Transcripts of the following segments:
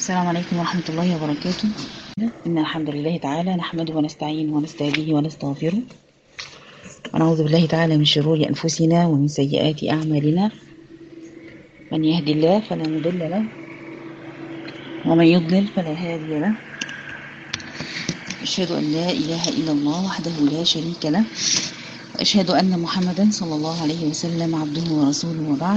السلام عليكم ورحمة الله وبركاته. إن الحمد لله تعالى نحمده ونستعينه ونستهديه ونستغفره، ونعوذ بالله تعالى من شرور أنفسنا ومن سيئات أعمالنا. من يهدي الله فلا مضل له، ومن يضلل فلا هادي له. أشهد أن لا إله إلا الله وحده لا شريك له، وأشهد أن محمدا صلى الله عليه وسلم عبده ورسوله، وبعد.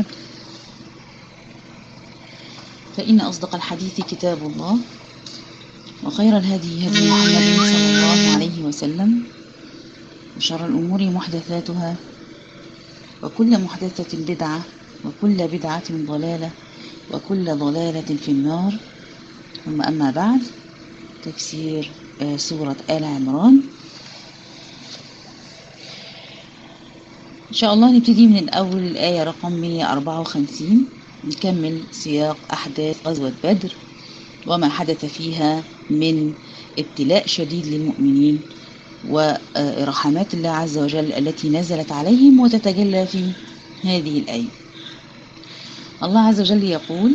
فإن أصدق الحديث كتاب الله، وخير الهدي هدي محمد صلى الله عليه وسلم، وشر الأمور محدثاتها، وكل محدثة بدعة، وكل بدعة ضلالة، وكل ضلالة في النار. ثم أما بعد، تفسير سورة آل عمران. إن شاء الله نبتدي من الأول الآية رقم 154، نكمل سياق أحداث غزوة بدر وما حدث فيها من ابتلاء شديد للمؤمنين ورحمات الله عز وجل التي نزلت عليهم وتتجلى في هذه الآية. الله عز وجل يقول: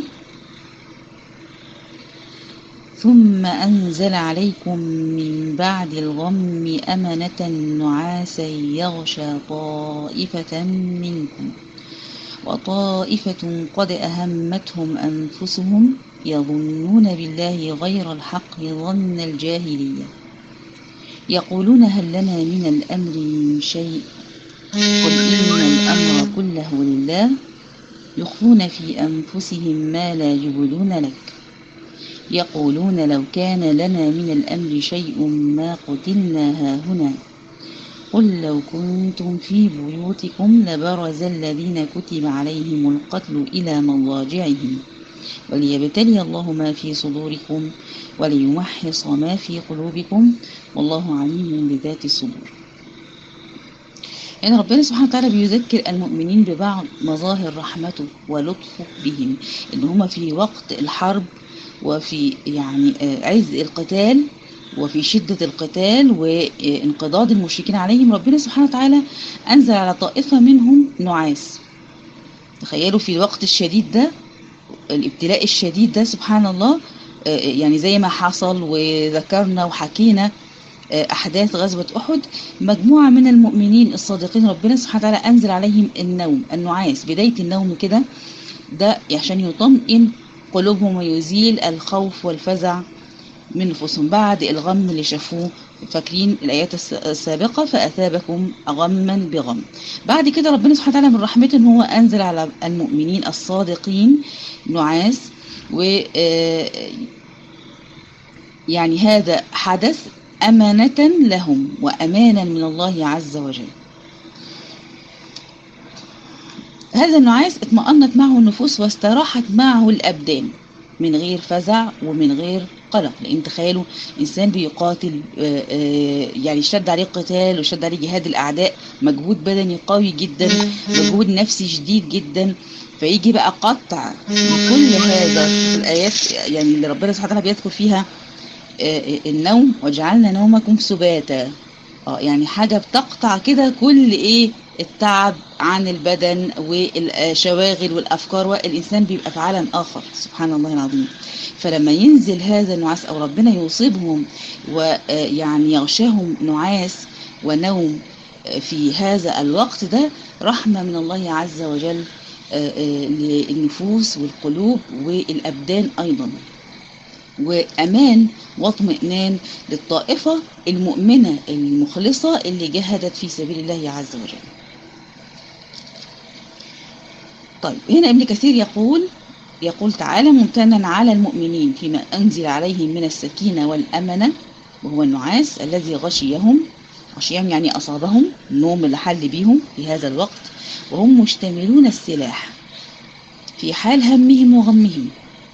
ثم أنزل عليكم من بعد الغم أمنة نعاسا يغشى طائفة منكم وطائفة قد أهمتهم أنفسهم يظنون بالله غير الحق ظن الجاهلية يقولون هل لنا من الأمر من شيء قل إن الأمر كله لله يخفون في أنفسهم ما لا يبدون لك يقولون لو كان لنا من الأمر شيء ما قتلنا هاهنا قل لو كنتم في بيوتكم لبرز الذين كتب عليهم القتل إلى مضاجعهم وليبتلي الله ما في صدوركم وليمحص ما في قلوبكم والله عليم بذات الصدور. يعني ربنا سبحانه وتعالى بيذكر المؤمنين ببعض مظاهر رحمته ولطفه بهم، إن هم في وقت الحرب وفي عز القتال وفي شدة القتال وانقضاض المشركين عليهم، ربنا سبحانه وتعالى أنزل على طائفة منهم نعاس. تخيلوا في الوقت الشديد ده، الابتلاء الشديد ده، سبحان الله، يعني زي ما حصل وذكرنا وحكينا أحداث غزوة أحد، مجموعة من المؤمنين الصادقين ربنا سبحانه وتعالى أنزل عليهم النعاس، بداية النوم كده، ده عشان يطمئن قلوبهم ويزيل الخوف والفزع من نفوسهم بعد الغم اللي شافوه. فاكرين الآيات السابقة: فأثابكم غما بغم. بعد كده ربنا سبحانه وتعالى من رحمته إن هو أنزل على المؤمنين الصادقين نعاس، و يعني هذا حدث أمانة لهم وأمانا من الله عز وجل. هذا النعاس اطمأنت معه النفوس واستراحت معه الأبدان من غير فزع ومن غير قلق. لأن تخيلوا إنسان بيقاتل، يعني اشتد عليه قتال واشتد عليه جهاد الأعداء، مجهود بدني قوي جدا، مجهود نفسي شديد جدا، فيجي بقى قطع كل هذا. الآيات يعني اللي ربنا سبحانه وتعالى بيذكر فيها النوم: وجعلنا نومكم سباتا، يعني حاجة بتقطع كده كل التعب عن البدن والشواغل والأفكار، والإنسان بيبقى في عالم آخر. سبحان الله العظيم. فلما ينزل هذا النعاس أو ربنا يصيبهم ويعني يغشاهم نعاس ونوم في هذا الوقت ده، رحمة من الله عز وجل للنفوس والقلوب والأبدان أيضا، وأمان واطمئنان للطائفة المؤمنة المخلصة اللي جهدت في سبيل الله عز وجل. طيب، هنا ابن كثير يقول تعالى: ممتنا على المؤمنين فيما أنزل عليهم من السكينة والأمنة، وهو النعاس الذي غشيهم يعني أصابهم النوم اللي حل بيهم في هذا الوقت، وهم مشتملون السلاح في حال همهم وغمهم.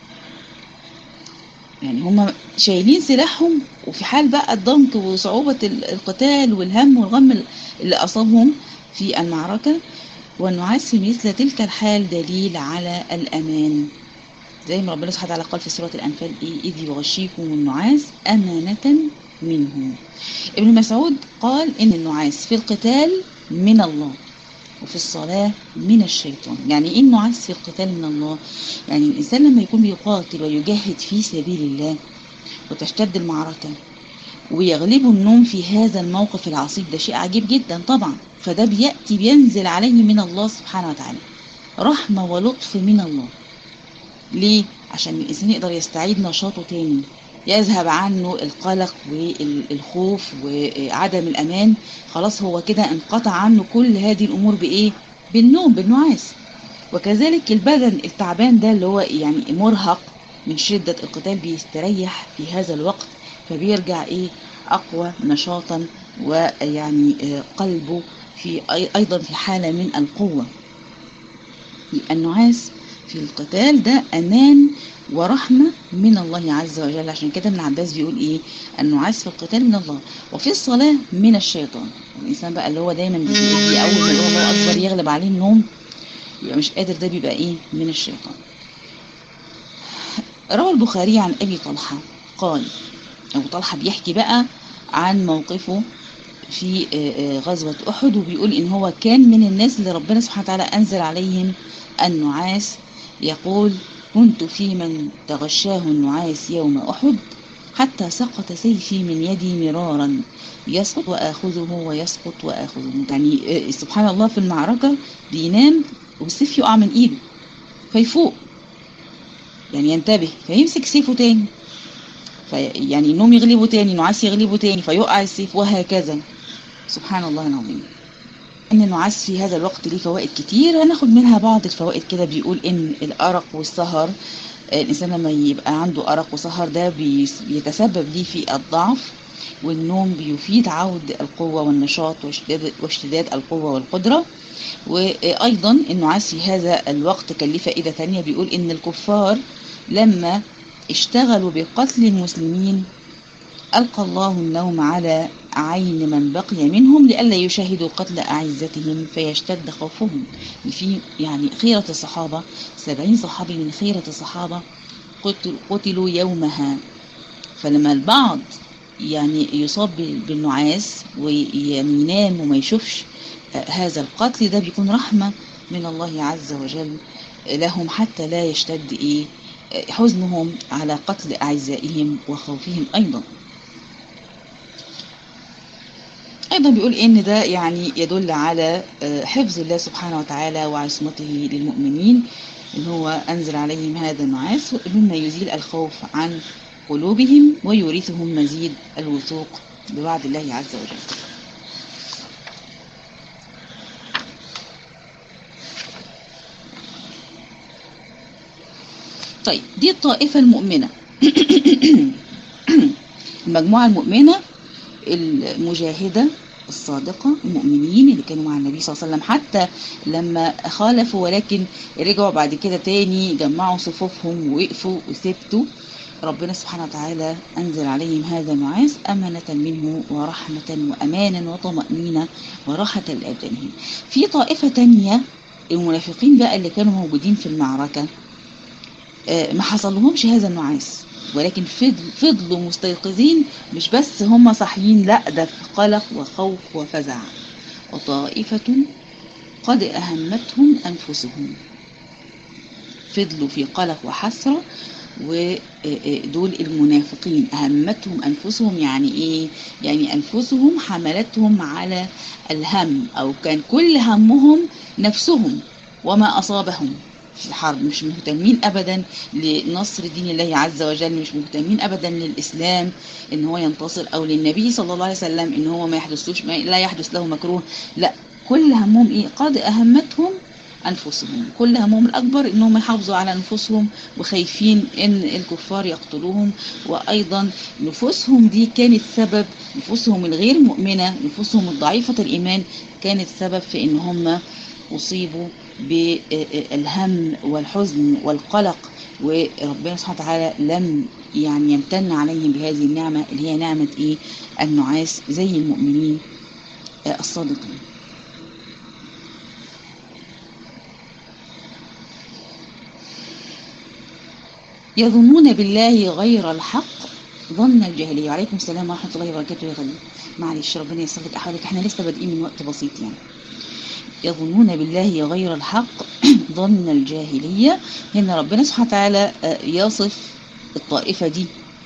يعني هم شايلين سلاحهم وفي حال بقى الضنك وصعوبة القتال والهم والغم اللي أصابهم في المعركة. والنعاس في مثل تلك الحال دليل على الأمان، زي ما ربنا سبحانه وتعالى قال في سورة الأنفال: إذ يغشيكم النعاس أمانة منه. ابن مسعود قال إن النعاس في القتال من الله، وفي الصلاة من الشيطان. يعني إيه النعاس في القتال من الله؟ يعني الإنسان لما يكون بيقاتل ويجاهد في سبيل الله وتشتد المعركة ويغلبه النوم في هذا الموقف العصيب، ده شيء عجيب جدا طبعا. فده بينزل عليه من الله سبحانه وتعالى رحمة ولطف من الله. ليه؟ عشان الإنسان يقدر يستعيد نشاطه تاني، يذهب عنه القلق والخوف وعدم الأمان. خلاص هو كده انقطع عنه كل هذه الأمور بإيه؟ بالنوم، بالنعاس. وكذلك البدن التعبان ده اللي هو يعني مرهق من شدة القتال بيستريح في هذا الوقت، فبيرجع إيه؟ أقوى نشاطا، ويعني قلبه في أيضا في حالة من القوة. النعاس في القتال ده أمان ورحمة من الله عز وجل. عشان كده ابن عباس بيقول إيه؟ النعاس في القتال من الله وفي الصلاة من الشيطان. الإنسان بقى اللي هو دايما بيجي أول ما الله أكبر يغلب عليه النوم يبقى مش قادر، ده بيبقى إيه؟ من الشيطان. روى البخاري عن أبي طلحة قال، أبو طلحة بيحكي بقى عن موقفه في غزوة أحد، وبيقول إن هو كان من الناس اللي ربنا سبحانه وتعالى أنزل عليهم النعاس. يقول: كنت في من تغشاه النعاس يوم أحد حتى سقط سيفي من يدي مرارا، يسقط وآخذه ويسقط وآخذه. يعني سبحان الله في المعركة بينام والسيف يقع من إيده فيفوق، يعني ينتبه فيمسك سيفه تاني، يعني النوم يغلبه تاني، نعاس يغلبه تاني فيقع السيف، وهكذا. سبحان الله العظيم. ان النعاس في هذا الوقت ليه فوائد كتير، هناخد منها بعض الفوائد كده. بيقول ان الارق والسهر، الانسان لما يبقى عنده ارق وسهر ده بيتسبب ليه في الضعف، والنوم بيفيد عود القوة والنشاط واشتداد القوة والقدرة. وايضا النعاس في هذا الوقت كان ليه فائدة ثانية، بيقول ان الكفار لما اشتغلوا بقتل المسلمين ألقى الله النوم على عين من بقي منهم لئلا يشاهدوا قتل أعزتهم فيشتد خوفهم. في يعني خيرة الصحابة 70 صحابي من خيرة الصحابة قتلوا يومها. فلما البعض يعني يصاب بالنعاس وينام وما يشوفش هذا القتل، ده بيكون رحمة من الله عز وجل لهم حتى لا يشتد حزنهم على قتل أعزائهم وخوفهم. أيضا بيقول إن ده يعني يدل على حفظ الله سبحانه وتعالى وعصمته للمؤمنين، إن هو أنزل عليهم هذا النعاس مما يزيل الخوف عن قلوبهم ويورثهم مزيد الوثوق بوعد الله عز وجل. طيب دي الطائفة المؤمنة المجموعة المؤمنة المجاهدة الصادقة، المؤمنين اللي كانوا مع النبي صلى الله عليه وسلم حتى لما خالفوا، ولكن رجعوا بعد كده تاني جمعوا صفوفهم ووقفوا وثبتوا. ربنا سبحانه وتعالى أنزل عليهم هذا النعاس أمانة منه ورحمة وأمانا وطمأنينة وراحة لأبدانهم. في طائفة تانية المنافقين بقى اللي كانوا موجودين في المعركة ما حصل لهمش هذا النعاس، ولكن فضلوا مستيقظين، مش بس هم صاحيين، لا ده في قلق وخوف وفزع. وطائفة قد أهمتهم أنفسهم، فضلوا في قلق وحسرة. ودول المنافقين أهمتهم أنفسهم. يعني إيه؟ يعني أنفسهم حملتهم على الهم، أو كان كل همهم نفسهم وما أصابهم في الحرب. مش مهتمين أبدا لنصر دين الله عز وجل، مش مهتمين أبدا للإسلام إن هو ينتصر، أو للنبي صلى الله عليه وسلم إن هو لا يحدث له مكروه. لا، كل همهم إيه؟ قد أهمتهم أنفسهم. كل همهم الأكبر إنهم يحافظوا على نفوسهم، وخايفين إن الكفار يقتلوهم. وأيضا نفوسهم دي كانت سبب، نفوسهم الغير مؤمنة، نفوسهم الضعيفة الإيمان، كانت سبب في إن هم أصيبوا بالهم والحزن والقلق. وربنا سبحانه وتعالى لم يعني يمتن عليهم بهذه النعمة اللي هي نعمة إيه؟ النعاس، زي المؤمنين الصادقين. يظنون بالله غير الحق ظن الجاهلية. وعليكم السلام ورحمة الله وبركاته. يا غالي معلش ربنا يصلح أحوالك، احنا لسه بادئين من وقت بسيط يعني. يظنون بالله غير الحق ظن الجاهلية. هنا ربنا سبحانه وتعالى يصف الطائفة دي،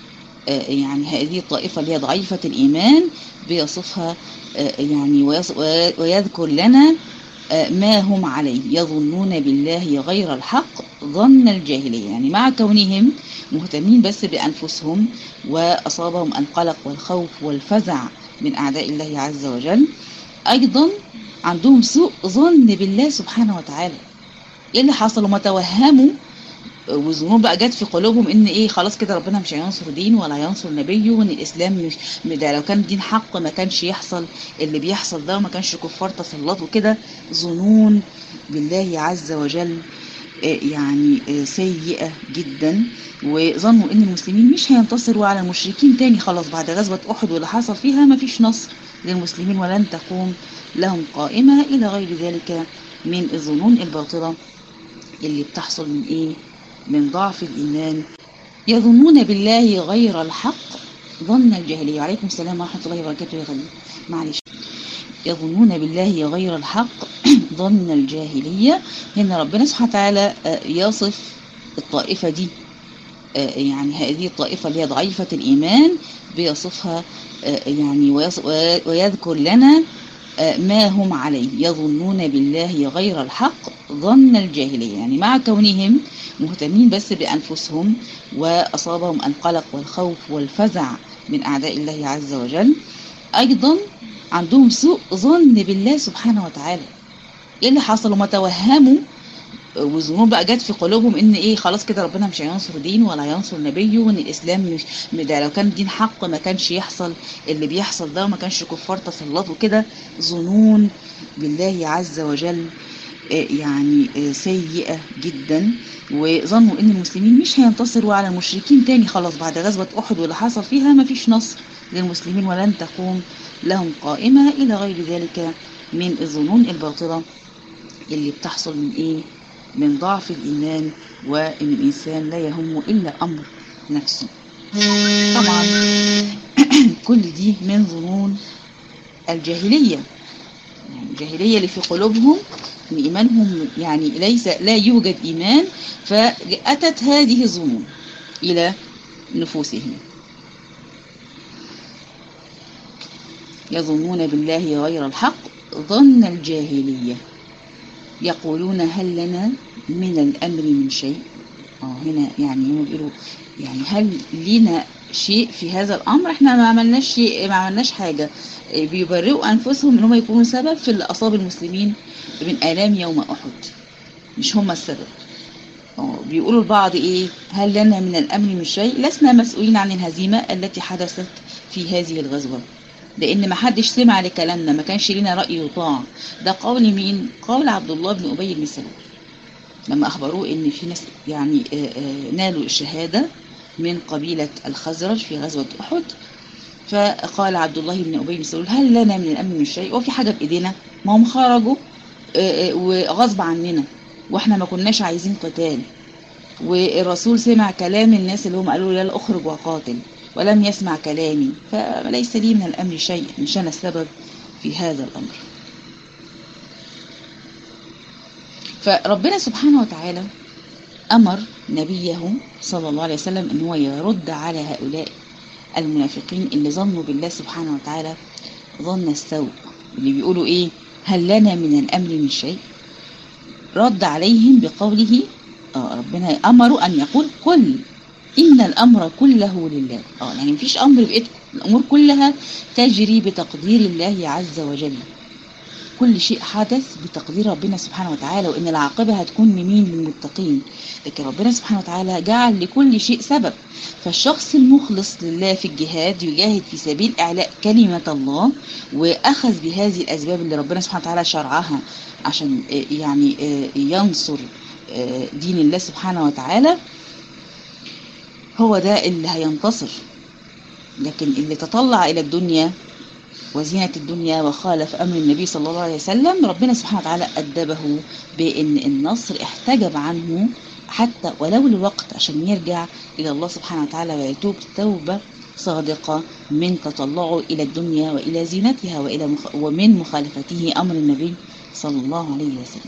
يعني هذه الطائفة اللي هي ضعيفة الإيمان بيصفها، يعني ويذكر لنا ما هم عليه. يظنون بالله غير الحق ظن الجاهلية، يعني مع كونهم مهتمين بس بأنفسهم وأصابهم القلق والخوف والفزع من أعداء الله عز وجل، أيضا عندهم سوء ظن بالله سبحانه وتعالى. إيه اللي حصل؟ وما توهموا والظنون بقى جت في قلوبهم ان ايه، خلاص كده ربنا مش هينصر دين ولا هينصر نبيه، وان الاسلام مش ده، لو كان دين حق ما كانش يحصل اللي بيحصل ده، وما كانش كفار تسلطوا كده. ظنون بالله عز وجل يعني سيئة جدا، وظنوا ان المسلمين مش هينتصروا على المشركين تاني، خلاص بعد غزوة احد واللي حصل فيها ما فيش نصر للمسلمين ولن تقوم لهم قائمة الى غير ذلك من الظنون الباطلة اللي بتحصل من ايه، من ضعف الإيمان. يظنون بالله غير الحق ظن الجاهلية. وعليكم السلام ورحمة الله وبركاته يا غالي، معلش. يظنون بالله غير الحق ظن الجاهلية. هنا ربنا سبحانه وتعالى يصف الطائفة دي، يعني هذه الطائفة اللي هي ضعيفة الإيمان بيصفها، يعني ويذكر لنا ما هم عليه. يظنون بالله غير الحق ظن الجاهلية، يعني مع كونهم مهتمين بس بأنفسهم وأصابهم القلق والخوف والفزع من أعداء الله عز وجل، أيضا عندهم سوء ظن بالله سبحانه وتعالى. إيه اللي حصل؟ وما توهموا والظنون بقى جت في قلوبهم ان ايه، خلاص كده ربنا مش هينصر دين ولا هينصر نبيه، وان الاسلام مش ده، لو كان دين حق ما كانش يحصل اللي بيحصل ده، وما كانش كفار تسلطوا كده. ظنون بالله عز وجل يعني سيئة جدا، وظنوا ان المسلمين مش هينتصروا على المشركين تاني، خلاص بعد غزوة احد واللي حصل فيها ما فيش نصر للمسلمين ولن تقوم لهم قائمة الى غير ذلك من الظنون الباطلة اللي بتحصل من ايه، من ضعف الإيمان، وإن الإنسان لا يهم إلا أمر نفسه. طبعا كل دي من ظنون الجاهلية، يعني الجاهلية اللي في قلوبهم إن إيمانهم يعني لا يوجد إيمان، فأتت هذه الظنون إلى نفوسهم. يظنون بالله غير الحق ظن الجاهلية. يقولون هل لنا من الأمر من شيء. هنا يعني هم بيقولوا يعني هل لنا شيء في هذا الأمر؟ احنا ما عملناش شيء، ما عملناش حاجة. بيبرئوا أنفسهم ان هم يكونوا سبب في اللي أصاب المسلمين من آلام يوم أحد، مش هم السبب. بيقولوا البعض ايه، هل لنا من الأمر من شيء؟ لسنا مسؤولين عن الهزيمة التي حدثت في هذه الغزوة، لأن ما حدش سمع لكلامنا، ما كانش لنا رأي يطاع. ده قول مين؟ قول عبد الله بن أبي بن سلول لما أخبروه إن في ناس يعني نالوا الشهادة من قبيلة الخزرج في غزوة أحد. فقال عبد الله بن أبي بن سلول هل لنا من الأمر من شيء؟ وفي حاجة بإيدينا؟ ما هم خرجوا وغصب عننا، وإحنا ما كناش عايزين قتال، والرسول سمع كلام الناس اللي هم قالوا يلا أخرج وقاتل، ولم يسمع كلامي، فليس لي من الأمر شيء، مش أنا السبب في هذا الأمر. فربنا سبحانه وتعالى أمر نبيه صلى الله عليه وسلم أن هو يرد على هؤلاء المنافقين اللي ظنوا بالله سبحانه وتعالى ظن السوء، اللي بيقولوا إيه، هل لنا من الأمر من شيء؟ رد عليهم بقوله ربنا أمروا أن يقول قل إن الأمر كله لله. يعني مفيش أمر بإيدكم، الأمور كلها تجري بتقدير الله عز وجل، كل شيء حدث بتقدير ربنا سبحانه وتعالى، وإن العاقبة هتكون لمين؟ للمتقين. لكن ربنا سبحانه وتعالى جعل لكل شيء سبب. فالشخص المخلص لله في الجهاد يجاهد في سبيل إعلاء كلمة الله، وأخذ بهذه الأسباب اللي ربنا سبحانه وتعالى شرعها عشان يعني ينصر دين الله سبحانه وتعالى، هو ده اللي هينتصر. لكن اللي تطلع إلى الدنيا وزينة الدنيا وخالف أمر النبي صلى الله عليه وسلم، ربنا سبحانه وتعالى أدبه بأن النصر احتجب عنه حتى ولو لوقت عشان يرجع إلى الله سبحانه وتعالى ويتوب توبة صادقة من تطلعه إلى الدنيا وإلى زينتها ومن مخالفته أمر النبي صلى الله عليه وسلم.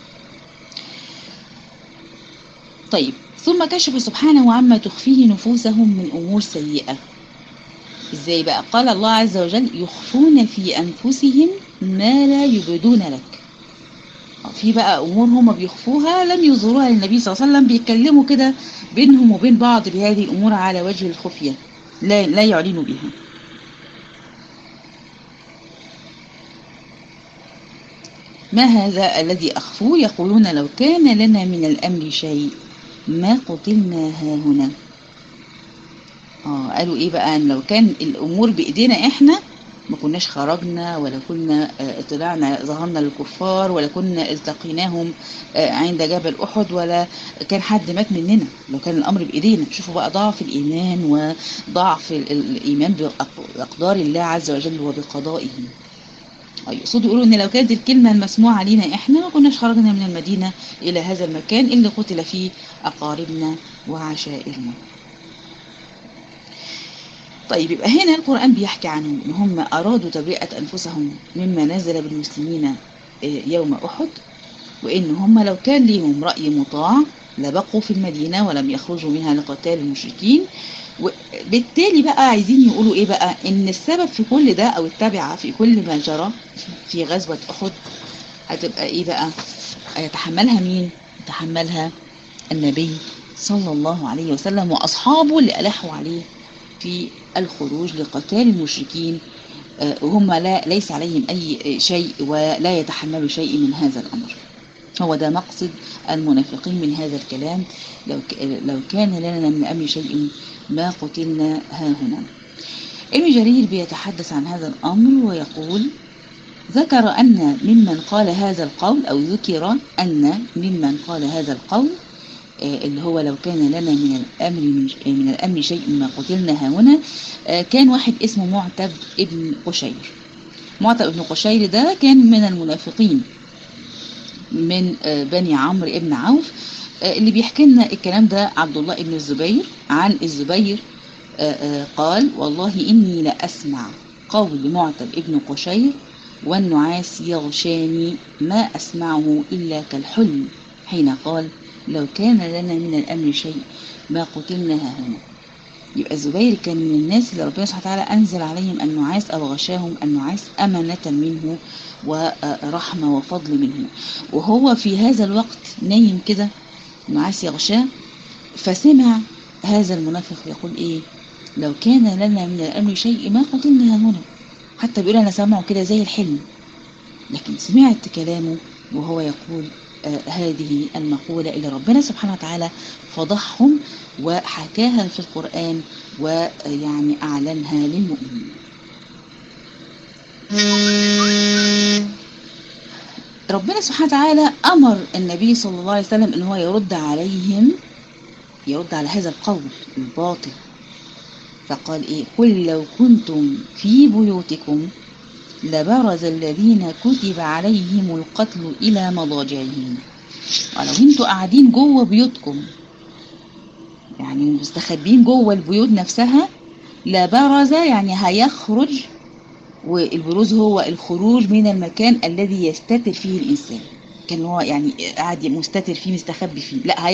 طيب، ثم كشف سبحانه عما تخفيه نفوسهم من أمور سيئة. إزاي بقى؟ قال الله عز وجل: يخفون في أنفسهم ما لا يبدون لك. في بقى أمور هم بيخفوها لم يظهروها للنبي صلى الله عليه وسلم، بيتكلموا كده بينهم وبين بعض بهذه الأمور على وجه الخفية، لا يعلنوا بها. ما هذا الذي أخفوه؟ يقولون: لو كان لنا من الأمر شيء ما قتلنا هاهنا. قالوا إيه بقى؟ أن لو كان الأمور بإيدينا إحنا ما كناش خرجنا، ولا كنا طلعنا ظهرنا للكفار، ولا كنا التقيناهم عند جبل أحد، ولا كان حد مات مننا. لو كان الأمر بإيدينا. شوفوا بقى ضعف الإيمان وضعف الإيمان بأقدار الله عز وجل وبقضائه. يقصدوا يقولوا ان لو كانت الكلمة المسموعة علينا احنا ما كناش خرجنا من المدينة الى هذا المكان اللي قتل فيه اقاربنا وعشائرنا. طيب، يبقى هنا القرآن بيحكي عنهم ان هم ارادوا تبرئة انفسهم مما نزل بالمسلمين يوم احد، وان هم لو كان ليهم رأي مطاع لبقوا في المدينة ولم يخرجوا منها لقتال المشركين. وبالتالي بقى عايزين يقولوا ايه بقى؟ ان السبب في كل ده او التبعة في كل ما جرى في غزوة احد هتبقى ايه بقى؟ يتحملها مين؟ يتحملها النبي صلى الله عليه وسلم واصحابه اللي ألحوا عليه في الخروج لقتال المشركين، وهم ليس عليهم اي شيء ولا يتحملوا شيء من هذا الامر. هو ده مقصد المنافقين من هذا الكلام: لو كان لنا من الأمر شيء ما قتلنا هاهنا. ابن جرير بيتحدث عن هذا الأمر ويقول: ذكر أن ممن قال هذا القول، أو ذكر أن ممن قال هذا القول اللي هو لو كان لنا من الأمر شيء ما قتلنا هاهنا، كان واحد اسمه معتب ابن قشير. معتب ابن قشير ده كان من المنافقين من بني عمرو ابن عوف. اللي بيحكي لنا الكلام ده عبد الله ابن الزبير عن الزبير قال: والله إني لأسمع قول معتب ابن قشير والنعاس يغشاني ما أسمعه إلا كالحلم حين قال: لو كان لنا من الأمر شيء ما قتلنا هاهنا. يبقى الزبير كان من الناس اللي ربنا سبحانه وتعالى أنزل عليهم النعاس أو غشاهم النعاس أمانة منه ورحمة وفضل منه، وهو في هذا الوقت نايم كده النعاس يغشاه، فسمع هذا المنافق يقول إيه؟ لو كان لنا من الأمر شيء ما قتلنا هنا. حتى بيقول أنا سامعه كده زي الحلم، لكن سمعت كلامه وهو يقول هذه المقولة اللي ربنا سبحانه وتعالى فضحهم وحكاها في القرآن ويعني أعلنها للمؤمنين. ربنا سبحانه وتعالى أمر النبي صلى الله عليه وسلم أنه يرد على هذا القول الباطل، فقال إيه؟ قل لو كنتم في بيوتكم لبرز الذين كتب عليهم القتل إلى مضاجعهم. ولو انتوا قاعدين جوه بيوتكم، يعني مستخبين جوه البيوت نفسها، لبرز يعني هيخرج، والبروز هو الخروج من المكان الذي يستتر فيه الإنسان. كان هو يعني قاعد مستتر فيه مستخبي فيه، لا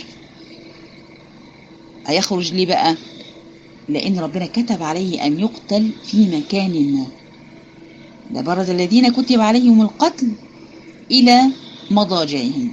هيخرج ليه بقى؟ لأن ربنا كتب عليه أن يقتل في مكان ما. لبرز الذين كتب عليهم القتل إلى مضاجعهم.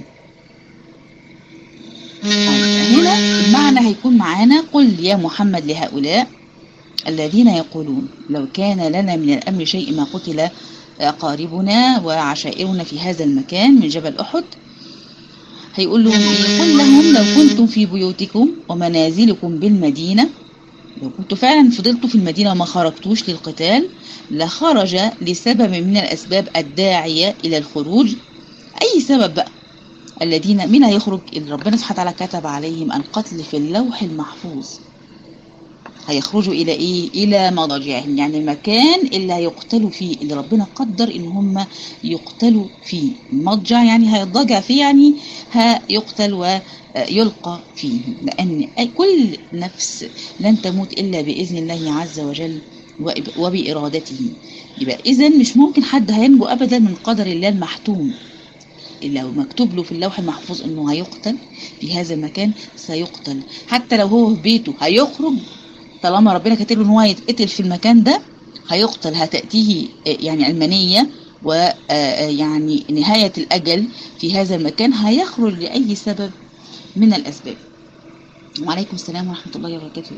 هنا المعنى هيكون معانا: قل يا محمد لهؤلاء الذين يقولون لو كان لنا من الأمر شيء ما قتل أقاربنا وعشائرنا في هذا المكان من جبل أحد، هيقول لهم إيه؟ قل لهم لو كنتم في بيوتكم ومنازلكم بالمدينة، لو كنتوا فعلا فضلتوا في المدينة وما خرجتوش للقتال، لخرج لسبب من الأسباب الداعية إلى الخروج. أي سبب بقى؟ الذين من هيخرج اللي ربنا سبحانه وتعالى كتب عليهم القتل في اللوح المحفوظ، هيخرجوا إلى إيه؟ إلى مضاجعهم، يعني المكان اللي هيقتلوا فيه، اللي ربنا قدر إن هم يقتلوا فيه. مضجع يعني هيضجع فيه، يعني هيقتل ويلقى فيه، لأن كل نفس لن تموت إلا بإذن الله عز وجل وبإرادته. يبقى إذن مش ممكن حد هينجو أبدا من قدر الله المحتوم. لو مكتوب له في اللوح المحفوظ انه هيقتل في هذا المكان سيقتل، حتى لو هو في بيته هيخرج طالما ربنا كاتب له ان هو هيتقتل في المكان ده هيقتل. هتأتيه يعني المنية ويعني نهاية الأجل في هذا المكان، هيخرج لأي سبب من الأسباب. وعليكم السلام ورحمة الله وبركاته.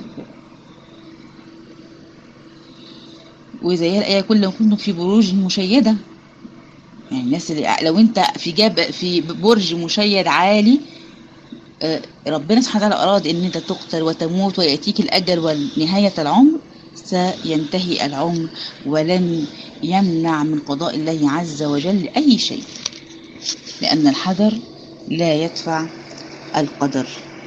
وزي الآية كل كنتم في بروج مشيدة، يعني الناس اللي لو انت في برج مشيد عالي، ربنا سبحانه وتعالى أراد ان انت تقتل وتموت ويأتيك الأجل ونهاية العمر، سينتهي العمر ولن يمنع من قضاء الله عز وجل أي شيء، لأن الحذر لا يدفع القدر.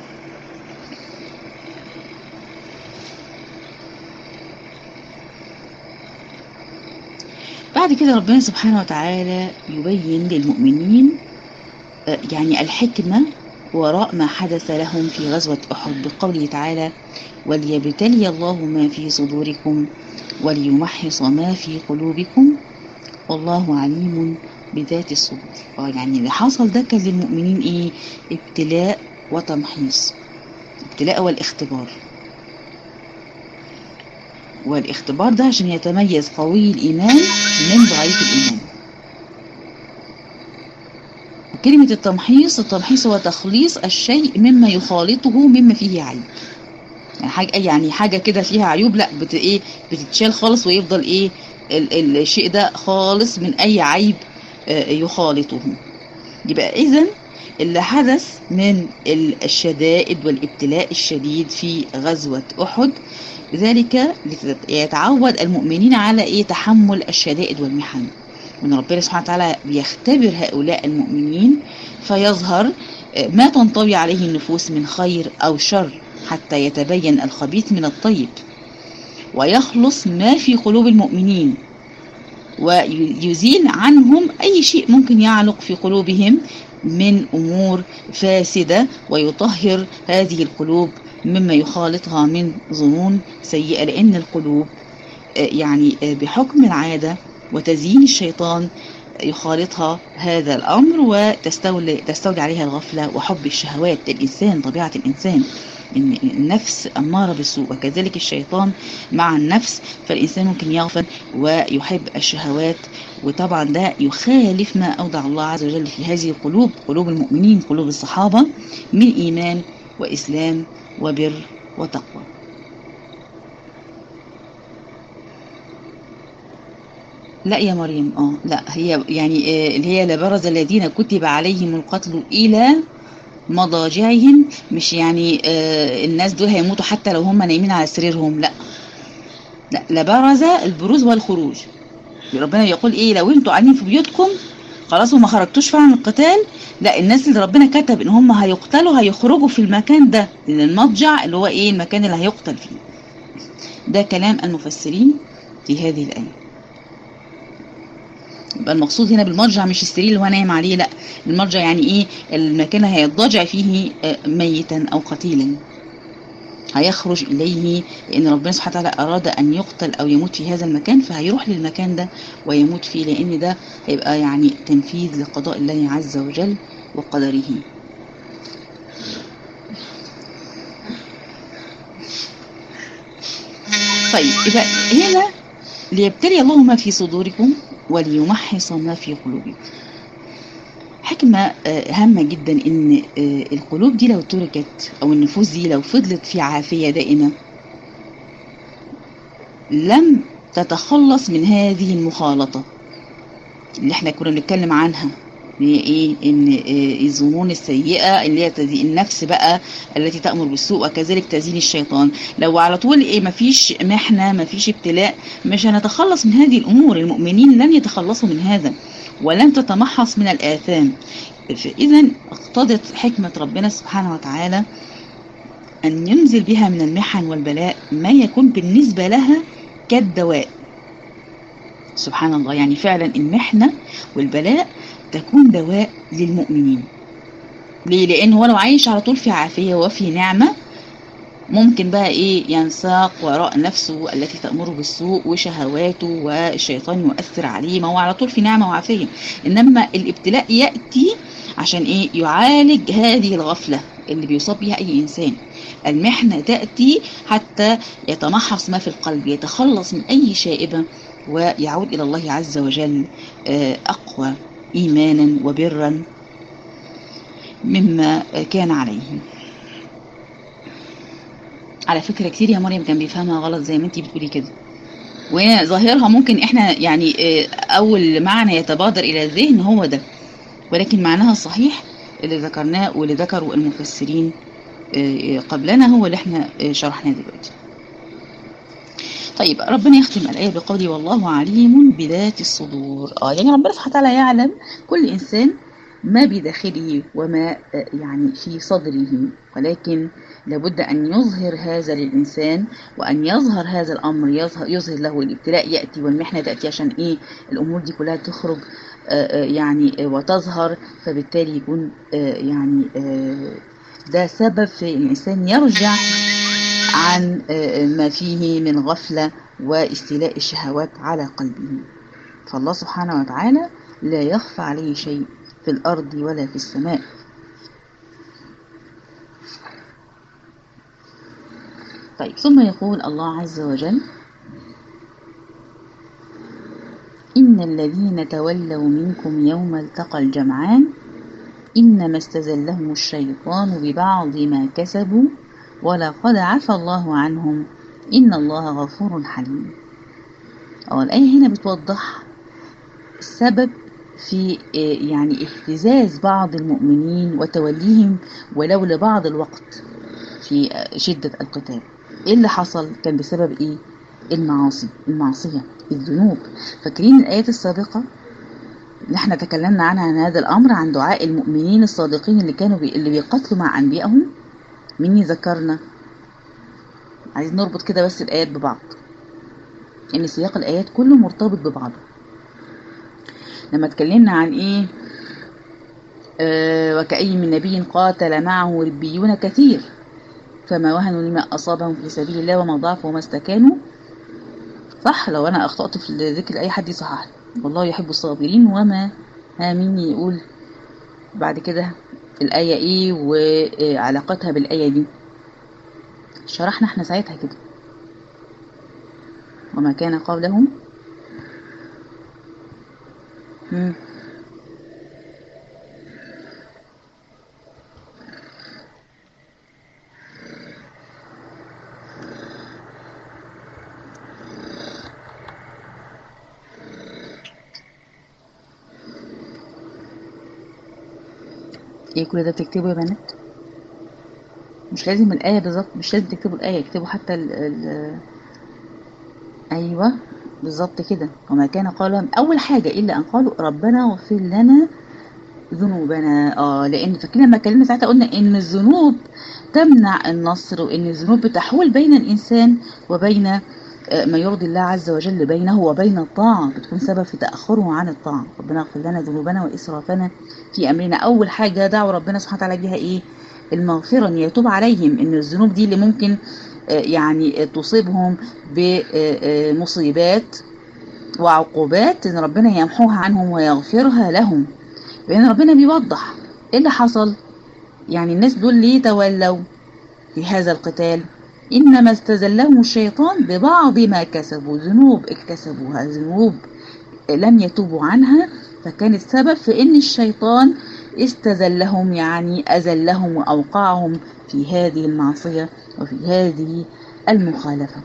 بعد كده ربنا سبحانه وتعالى يبين للمؤمنين يعني الحكمة وراء ما حدث لهم في غزوة أحد بقوله تعالى: وليبتلي الله ما في صدوركم وليمحص ما في قلوبكم والله عليم بذات الصدور. يعني اللي حصل ده كان للمؤمنين ايه؟ ابتلاء وتمحيص. ابتلاء والاختبار، والاختبار ده عشان يتميز قوي الإيمان من ضعيف الإيمان. كلمة التمحيص هو تخليص الشيء مما يخالطه مما فيه عيب. يعني حاجة كده فيها عيوب لا بتتشال خالص ويفضل ايه الشيء ده خالص من اي عيب يخالطه. يبقى اذن اللي حدث من الشدائد والابتلاء الشديد في غزوة أحد ذلك يتعود المؤمنين على ايه؟ تحمل الشدائد والمحن، وان ربنا سبحانه وتعالى بيختبر هؤلاء المؤمنين فيظهر ما تنطوي عليه النفوس من خير او شر حتى يتبين الخبيث من الطيب، ويخلص ما في قلوب المؤمنين ويزيل عنهم أي شيء ممكن يعلق في قلوبهم من أمور فاسدة، ويطهر هذه القلوب مما يخالطها من ظنون سيئة، لأن القلوب يعني بحكم العادة وتزيين الشيطان يخالطها هذا الأمر وتستولي عليها الغفلة وحب الشهوات. الإنسان طبيعة الإنسان إن النفس أمارة بالسوء، وكذلك الشيطان مع النفس، فالإنسان ممكن يغفل ويحب الشهوات، وطبعا ده يخالف ما أودع الله عز وجل في هذه القلوب، قلوب المؤمنين، قلوب الصحابة، من إيمان وإسلام وبر وتقوى. لا يا مريم لا، هي يعني اللي هي لبرز الذين كتب عليهم القتل إلى مضاجعهم، مش يعني الناس دول هيموتوا حتى لو هم نايمين على سريرهم، لا لبرز البروز والخروج. ربنا يقول ايه؟ لو انتوا قاعدين في بيوتكم خلاص وما خرجتوش فعلا القتال، لا، الناس اللي ربنا كتب ان هم هيقتلوا هيخرجوا في المكان ده، لان المضجع اللي هو ايه؟ المكان اللي هيقتل فيه. ده كلام المفسرين في هذه الآية. يبقى المقصود هنا بالمضجع مش السرير اللي هو نايم عليه، لا، المضجع يعني ايه؟ المكان اللي هيضجع فيه ميتا او قتيلا هيخرج اليه، لان ربنا سبحانه وتعالى اراد ان يقتل او يموت في هذا المكان، فهيروح للمكان ده ويموت فيه، لان ده هيبقى يعني تنفيذ لقضاء الله عز وجل وقدره. طيب يبقى هنا ليبتلي الله ما في صدوركم وليمحص ما في قلوبكم. حكمة هامة جدا ان القلوب دي لو تركت او النفوس دي لو فضلت في عافية دائمة لم تتخلص من هذه المخالطة اللي احنا كنا بنتكلم عنها، هي ايه؟ ان الظنون السيئة اللي هي تزيين النفس بقى التي تأمر بالسوء، وكذلك تزيين الشيطان. لو على طول ايه؟ مفيش محنة، مفيش ابتلاء، مش هنتخلص من هذه الامور. المؤمنين لن يتخلصوا من هذا ولن تتمحص من الآثام. إذن اقتضت حكمة ربنا سبحانه وتعالى أن ينزل بها من المحن والبلاء ما يكون بالنسبة لها كالدواء. سبحان الله، يعني فعلا المحنة والبلاء تكون دواء للمؤمنين. ليه؟ لأنه ولو عايش على طول في عافية وفي نعمة ممكن بقى ايه ينساق وراء نفسه التي تأمره بالسوء وشهواته، والشيطان يؤثر عليه، ما هو على طول في نعمة وعافية. انما الابتلاء يأتي عشان ايه؟ يعالج هذه الغفلة اللي بيصاب بها اي انسان. المحنة تأتي حتى يتمحص ما في القلب، يتخلص من اي شائبة ويعود الى الله عز وجل اقوى ايمانا وبرا مما كان عليه. على فكرة كتير يا مريم كان بيفهمها غلط زي ما انتي بتقولي كده، وظاهرها ممكن احنا يعني اول معنى يتبادر الى الذهن هو ده، ولكن معناها الصحيح اللي ذكرناه واللي ذكروا المفسرين قبلنا هو اللي احنا شرحناه دلوقتي. طيب ربنا يختم الآية بقوله والله عليم بذات الصدور. يعني ربنا سبحانه وتعالى يعلم كل إنسان ما بداخله وما يعني في صدره، ولكن لابد أن يظهر هذا للإنسان، وأن يظهر هذا الأمر، يظهر له الابتلاء يأتي والمحنة تأتي عشان إيه؟ الأمور دي كلها تخرج يعني وتظهر، فبالتالي يكون يعني ده سبب في الإنسان يرجع عن ما فيه من غفلة واستيلاء الشهوات على قلبه. فالله سبحانه وتعالى لا يخفى عليه شيء في الأرض ولا في السماء. طيب ثم يقول الله عز وجل إن الذين تولوا منكم يوم التقى الجمعان إنما استزلهم الشيطان ببعض ما كسبوا ولقد عفى الله عنهم إن الله غفور حليم. الآية هنا بتوضح السبب في يعني اهتزاز بعض المؤمنين وتوليهم ولو لبعض الوقت في شدة القتال. ايه اللي حصل؟ كان بسبب ايه؟ المعصية، الذنوب. فاكرين الآيات السابقة اللي احنا تكلمنا عنها عن هذا الأمر، عن دعاء المؤمنين الصادقين اللي كانوا اللي بيقاتلوا مع أنبيائهم؟ مين يذكرنا؟ عايز نربط كده بس الآيات ببعض، إن سياق الآيات كله مرتبط ببعضه. لما اتكلمنا عن إيه؟ وكأي من نبي قاتل معه ربيون كثير فما وهنوا لما أصابهم في سبيل الله وما ضعفوا وما استكانوا. صح؟ لو أنا أخطأت في ذكر أي حد يصحح لي. والله يحب الصابرين. وما مين يقول بعد كده الآية إيه وعلاقتها بالآية دي؟ شرحنا احنا ساعتها كده. وما كان قولهم ايه كل ده بتكتبوا يا بنات؟ مش لازم الآية بالظبط، مش لازم تكتبوا الآية، اكتبوا حتى أيوة بالظبط كده. وما كان قولهم أول حاجة إلا أن قالوا ربنا اغفر لنا ذنوبنا. لأن فاكرين لما اتكلمنا ساعتها قلنا إن الذنوب تمنع النصر، وإن الذنوب بتحول بين الإنسان وبين ما يرضي الله عز وجل بينه وبين الطاعة، بتكون سبب في تأخره عن الطاعة. ربنا اغفر لنا ذنوبنا وإسرافنا في أمرنا. أول حاجة دعوا ربنا سبحانه وتعالى بيها إيه؟ المغفرة، أن يتوب عليهم. إن الذنوب دي اللي ممكن يعني تصيبهم بمصيبات وعقوبات، إن ربنا يمحوها عنهم ويغفرها لهم. لأن ربنا بيوضح إيه اللي حصل. يعني الناس دول ليه تولوا في هذا القتال؟ إنما استزلهم الشيطان ببعض ما كسبوا، ذنوب اكتسبوها، ذنوب لم يتوبوا عنها، فكان السبب في إن الشيطان استزلهم، يعني أزلهم وأوقعهم في هذه المعصية وفي هذه المخالفة.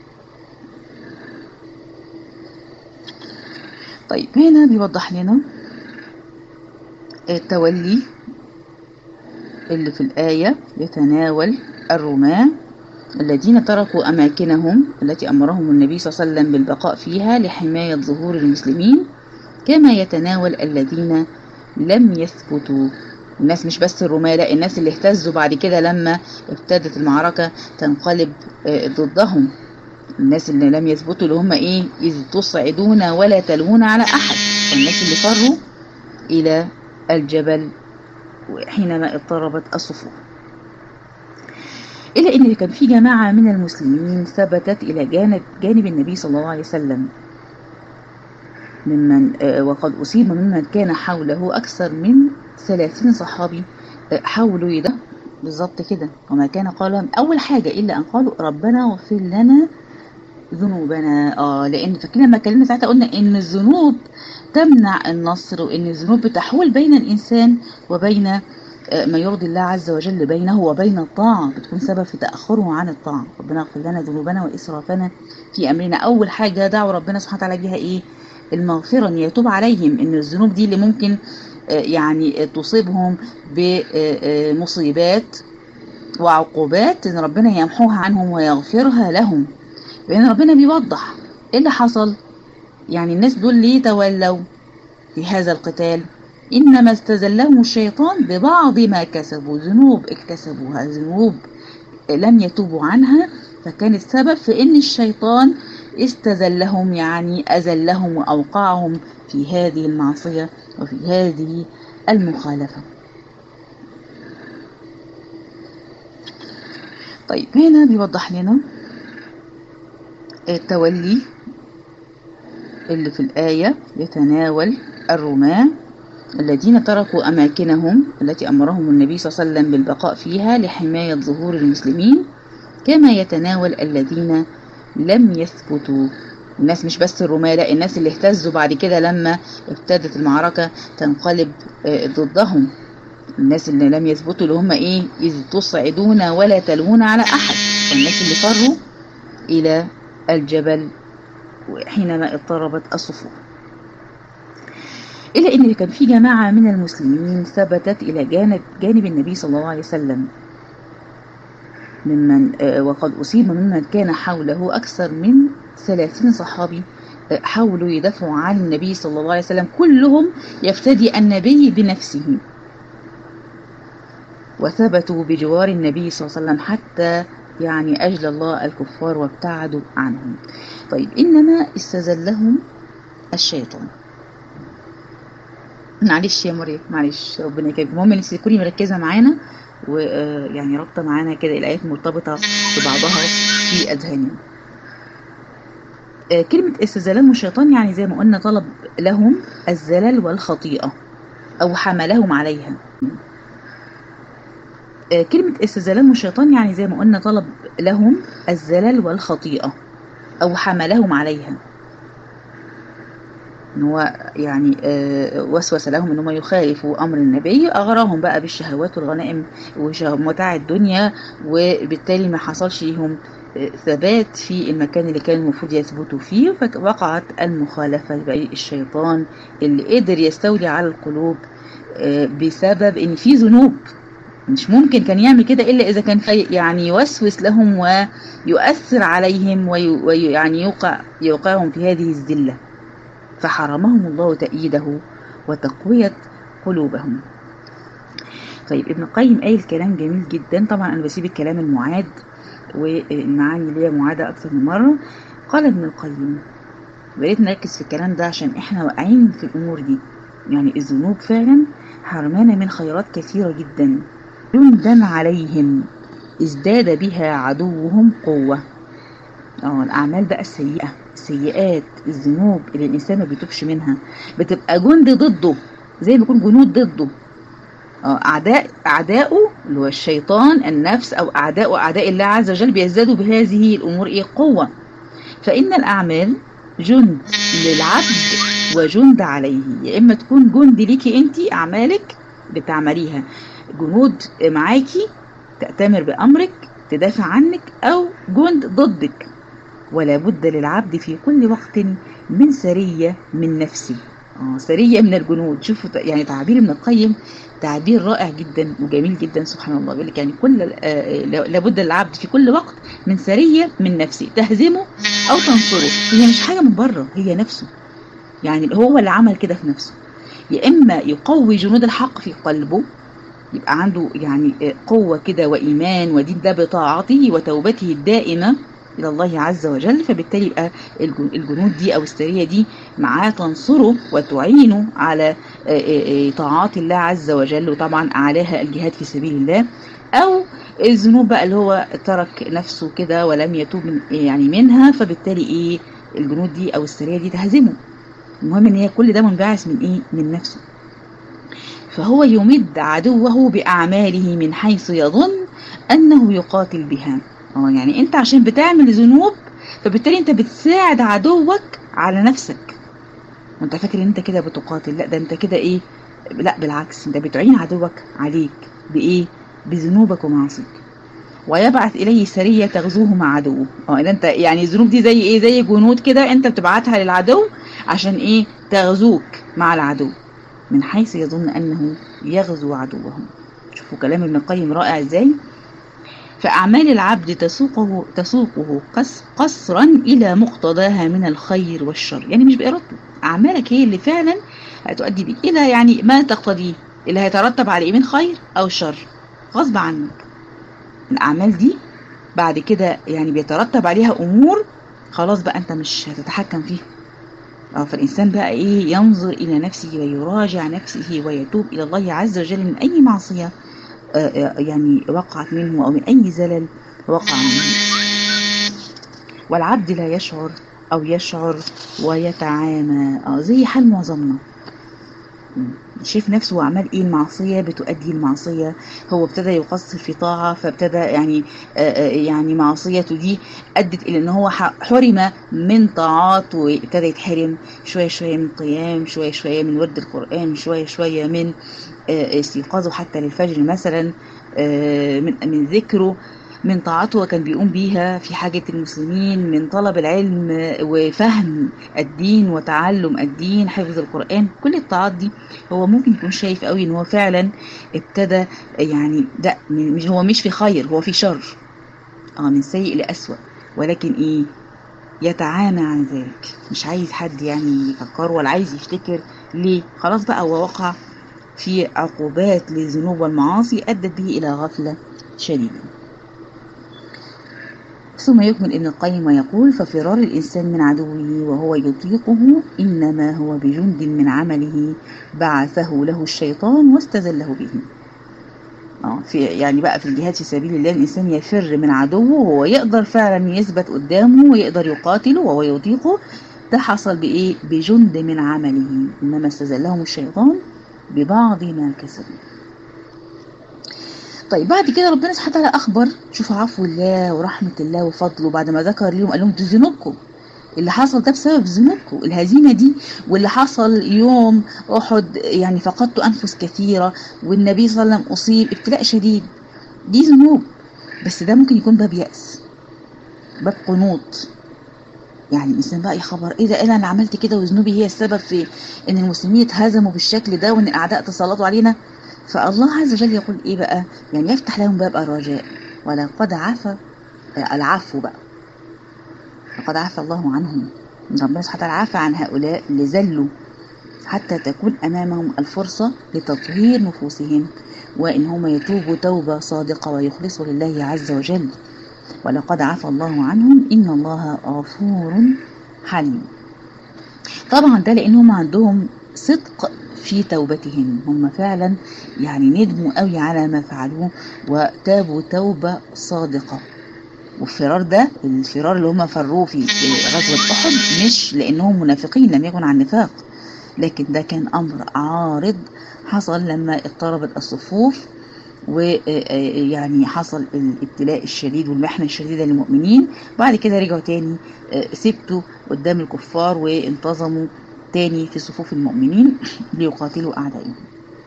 طيب هنا بيوضح لنا التولي اللي في الآية يتناول الرماة الذين تركوا أماكنهم التي أمرهم النبي صلى الله عليه وسلم بالبقاء فيها لحماية ظهور المسلمين، كما يتناول الذين لم يثبتوا. الناس مش بس الرماة، لا، الناس اللي اهتزوا بعد كده لما ابتدت المعركة تنقلب ضدهم. الناس اللي لم يثبتوا اللي هم ايه؟ إذ تصعدون ولا تلوون على أحد. الناس اللي فروا إلى الجبل حينما اضطربت الصفوف. إلا إن كان في جماعة من المسلمين ثبتت إلى جانب النبي صلى الله عليه وسلم ممن وقد أصيب ممن كان حوله أكثر من 30 صحابي حاولوا يده بالظبط كده. وما كان قال أول حاجة إلا أن قالوا ربنا اغفر لنا ذنوبنا. لأن فاكرين لما اتكلمنا ساعتها قلنا إن الذنوب تمنع النصر، وإن الذنوب بتحول بين الإنسان وبين ما يرضي الله عز وجل بينه وبين الطاعة، بتكون سبب في تأخره عن الطاعة. ربنا اغفر لنا ذنوبنا وإسرافنا في أمرنا. أول حاجة دعوا ربنا سبحانه وتعالى بيها إيه؟ المغفرة، أن يتوب عليهم. إن الذنوب دي اللي ممكن يعني تصيبهم بمصيبات وعقوبات، إن ربنا يمحوها عنهم ويغفرها لهم. لأن ربنا بيوضح إيه اللي حصل. يعني الناس دول ليه تولوا في هذا القتال؟ إنما استزلهم الشيطان ببعض ما كسبوا، ذنوب اكتسبوها، ذنوب لم يتوبوا عنها، فكان السبب في إن الشيطان استزلهم، يعني أزلهم وأوقعهم في هذه المعصية وفي هذه المخالفة. طيب هنا بيوضح لنا التولي اللي في الآية يتناول الرماة الذين تركوا أماكنهم التي أمرهم النبي صلى الله عليه وسلم بالبقاء فيها لحماية ظهور المسلمين، كما يتناول الذين لم يثبتوا. الناس مش بس الرماة، لا، الناس اللي اهتزوا بعد كده لما ابتدت المعركة تنقلب ضدهم. الناس اللي لم يثبتوا اللي هم ايه؟ إذ تصعدون ولا تلوون على أحد، الناس اللي فروا إلى الجبل حينما اضطربت الصفوف. إلا إن كان في جماعة من المسلمين ثبتت إلى جانب النبي صلى الله عليه وسلم ممن وقد أصيب ممن كان حوله أكثر من 30 صحابي حاولوا يدافعوا عن النبي صلى الله عليه وسلم، كلهم يفتدي النبي بنفسه، وثبتوا بجوار النبي صلى الله عليه وسلم حتى يعني أجلى الله الكفار وابتعدوا عنهم. طيب إنما استزلهم الشيطان. معلش يا مريم، معلش، ربنا يكرمك. المهم ان تكوني مركزه معانا ويعني رابطه معانا كده الايات مرتبطه ببعضها في اذهاننا. كلمه استزلهم الشيطان يعني زي ما قلنا طلب لهم الزلل والخطيئه او حملهم عليها. كلمه استزلهم الشيطان يعني زي ما قلنا طلب لهم الزلل والخطيئه او حملهم عليها، ان هو يعني وسوس لهم ان هم يخالفوا امر النبي، اغراهم بقى بالشهوات والغنائم ومتاع الدنيا، وبالتالي ما حصلش لهم ثبات في المكان اللي كان المفروض يثبتوا فيه، فوقعت المخالفه الشيطان اللي قدر يستولي على القلوب بسبب ان في ذنوب. مش ممكن كان يعمل كده الا اذا كان يعني يوسوس لهم ويؤثر عليهم ويعني يوقعهم في هذه الذله، فحرمهم الله تأييده وتقوية قلوبهم. طيب ابن القيم قايل كلام جميل جدا. طبعا أنا بسيب الكلام المعاد والمعاني اللي هي معادة أكثر من مرة. قال ابن القيم، بريت نركز في الكلام ده عشان احنا واقعين في الأمور دي. يعني الذنوب فعلا حرمانا من خيرات كثيرة جدا، جندا عليهم ازداد بها عدوهم قوة. الأعمال بقى السيئات، الذنوب اللي الإنسان ما بيتوبش منها بتبقى جند ضده، زي ما يكون جنود ضده. أعداؤه اللي هو الشيطان، النفس، أو أعداء الله عز وجل بيزدادوا بهذه الأمور قوة. فإن الأعمال جند للعبد وجند عليه. يا إما تكون جند ليكي أنت، أعمالك بتعمليها، جنود معاكي تأتمر بأمرك تدافع عنك، أو جند ضدك. ولا بد للعبد في كل وقت من سرية من نفسه، سرية من الجنود. شوفوا يعني تعبير ابن القيم تعبير رائع جدا وجميل جدا، سبحان الله. بيقول لك يعني لابد للعبد في كل وقت من سرية من نفسه تهزمه أو تنصره. هي مش حاجة من بره، هي نفسه، يعني هو اللي عمل كده في نفسه. يا إما يقوي جنود الحق في قلبه، يبقى عنده يعني قوة كده وإيمان ودين ده بطاعته وتوبته الدائمة إلى الله عز وجل، فبالتالي يبقى الجنود دي أو السرية دي معاه تنصره وتعينه على طاعات الله عز وجل، وطبعا أعلاها الجهاد في سبيل الله. أو الذنوب بقى اللي هو ترك نفسه كده ولم يتوب يعني منها، فبالتالي ايه الجنود دي او السرية دي تهزمه. المهم ان هي كل ده منبعث من ايه؟ من نفسه. فهو يمد عدوه بأعماله من حيث يظن أنه يقاتل بها. يعني أنت عشان بتعمل ذنوب، فبالتالي أنت بتساعد عدوك على نفسك، وأنت فاكر أن أنت كده بتقاتل. لا، ده أنت كده إيه؟ لا بالعكس، أنت بتعين عدوك عليك بإيه؟ بذنوبك ومعاصيك. ويبعث إليه سرية تغزوه مع عدوه. إذا أنت يعني الذنوب دي زي إيه؟ زي جنود كده أنت بتبعتها للعدو عشان إيه؟ تغزوك مع العدو من حيث يظن أنه يغزو عدوهم. شوفوا كلام ابن القيم رائع إزاي. فأعمال العبد تسوقه قصرا إلى مقتضاها من الخير والشر، يعني مش بإرادته، أعمالك هي اللي فعلا هتؤدي بك إلى يعني ما تقتضيه، اللي هيترتب عليه من خير أو شر غصب عنك. الأعمال دي بعد كده يعني بيترتب عليها أمور خلاص بقى أنت مش هتتحكم فيها. فالإنسان بقى إيه؟ ينظر إلى نفسه ويراجع نفسه ويتوب إلى الله عز وجل من أي معصية يعني وقعت منه، أو من أي زلل وقع منه. والعبد لا يشعر أو يشعر ويتعامى، زي حال معظمنا، شايف نفسه وعمال ايه المعصية بتؤدي المعصية. هو ابتدى يقصر في طاعة، فابتدى يعني معصيته دي أدت إلى ان هو حرم من طاعات، وابتدى يتحرم شوية شوية من قيام، شوية شوية من ورد القرآن، شوية شوية من استيقاظه حتى للفجر مثلا، من ذكره، من طاعته وكان بيقوم بيها في حاجة المسلمين، من طلب العلم وفهم الدين وتعلم الدين، حفظ القرآن، كل الطاعات دي هو ممكن يكون شايف قوي ان هو فعلا ابتدى يعني ده مش هو مش في خير، هو في شر، من سيء لأسوأ، ولكن ايه؟ يتعامى عن ذلك، مش عايز حد يعني يفكر ولا عايز يفتكر. ليه؟ خلاص بقى هو وقع في عقوبات للذنوب والمعاصي أدت به إلى غفلة شديدة. ثم يكمل ابن القيم ويقول: ففرار الإنسان من عدوه وهو يطيقه إنما هو بجند من عمله بعثه له الشيطان واستزله به. في يعني بقى في الجهاد في سبيل الله الإنسان يفر من عدوه وهو يقدر فعلا يثبت قدامه ويقدر يقاتله وهو يطيقه. ده حصل بإيه؟ بجند من عمله، إنما استزلهم الشيطان ببعض ما كسبوا. طيب بعد كده ربنا سبحانه وتعالى أخبر، شوفوا عفو الله ورحمة الله وفضله، بعد ما ذكر لهم قال لهم دي ذنوبكم، اللي حصل ده بسبب ذنوبكم، الهزيمة دي واللي حصل يوم أحد يعني فقدت أنفس كثيرة، والنبي صلى الله عليه وسلم أصيب ابتلاء شديد، دي ذنوب. بس ده ممكن يكون باب يأس، باب قنوط، يعني الإنسان بقى يخبر إيه ده؟ أنا عملت كده وذنوبي هي السبب في إن المسلمين اتهزموا بالشكل ده وإن الأعداء تسلطوا علينا. فالله عز وجل يقول إيه بقى؟ يعني يفتح لهم باب الرجاء. ولقد عفا، العفو بقى، لقد عفى الله عنهم، ربنا سبحانه وتعالى عفى عن هؤلاء اللي زلوا حتى تكون أمامهم الفرصة لتطهير نفوسهم وإن هم يتوبوا توبة صادقة ويخلصوا لله عز وجل. ولقد عفى الله عنهم إن الله غفور حليم. طبعا ده لأنهم عندهم صدق في توبتهم، هم فعلا يعني ندموا قوي على ما فعلوه وتابوا توبة صادقة. والفرار ده الفرار اللي هم فروه في غزوة أحد مش لأنهم منافقين، لم يكن عن نفاق، لكن ده كان أمر عارض حصل لما اضطربت الصفوف، ويعني حصل الابتلاء الشديد والمحنة الشديدة للمؤمنين. بعد كده رجعوا تاني سبتوا قدام الكفار وانتظموا تاني في صفوف المؤمنين ليقاتلوا أعدائهم.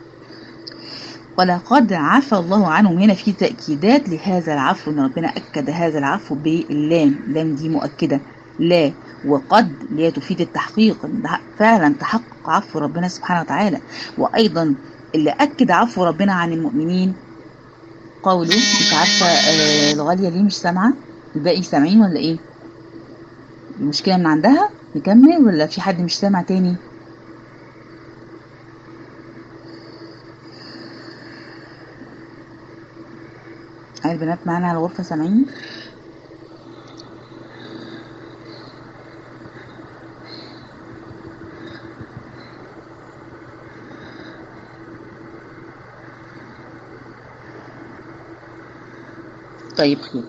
ولقد عفى الله عنهم، هنا في تأكيدات لهذا العفو، ان ربنا أكد هذا العفو باللام، لام دي مؤكدة، لا وقد اللي تفيد التحقيق، فعلا تحقق عفو ربنا سبحانه وتعالى. وأيضا اللي أكد عفو ربنا عن المؤمنين قوله، مش عارفة الغالية ليه مش سامعة، الباقي سامعين ولا ايه؟ المشكلة من عندها؟ نكمل ولا في حد مش سامع تاني؟ هاي البنات معانا على الغرفة سامعين؟ طيب خير.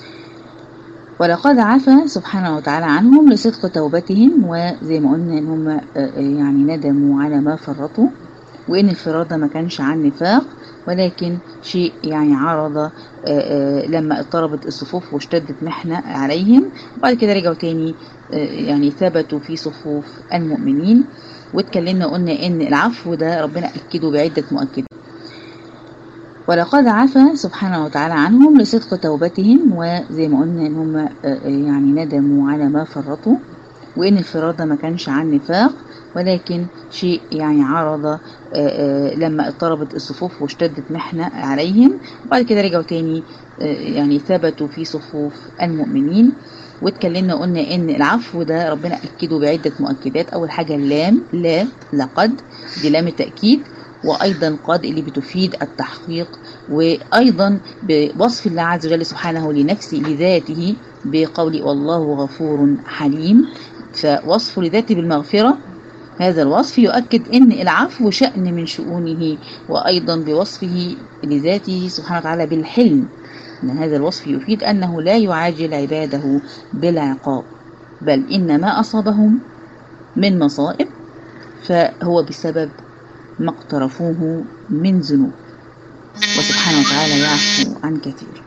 ولقد عفا سبحانه وتعالى عنهم لصدق توبتهم، وزي ما قلنا ان هم يعني ندموا على ما فرطوا، وان الفرار ده ما كانش عن نفاق ولكن شيء يعني عرض لما اضطربت الصفوف واشتدت محنة عليهم، وبعد كده رجعوا تاني يعني ثبتوا في صفوف المؤمنين. واتكلمنا قلنا ان العفو ده ربنا اكده بعدة مؤكدات. ولقد عفا سبحانه وتعالى عنهم لصدق توبتهم، وزي ما قلنا ان هم يعني ندموا على ما فرطوا، وان الفرار ده ما كانش عن نفاق ولكن شيء يعني عرض لما اضطربت الصفوف واشتدت محنة عليهم، وبعد كده رجعوا تاني يعني ثبتوا في صفوف المؤمنين. واتكلمنا قلنا ان العفو ده ربنا اكده بعدة مؤكدات. اول حاجة اللام، لا لقد، دي لام التأكيد، وأيضا قد اللي بتفيد التحقيق، وأيضا بوصف الله عز وجل سبحانه لنفسه لذاته بقول والله غفور حليم، فوصفه لذاته بالمغفرة هذا الوصف يؤكد أن العفو شأن من شؤونه، وأيضا بوصفه لذاته سبحانه وتعالى بالحلم، أن هذا الوصف يفيد أنه لا يعاجل عباده بالعقاب، بل إن ما أصابهم من مصائب فهو بسبب ما اقترفوه من ذنوب، وسبحانه وتعالى يعفو عن كثير.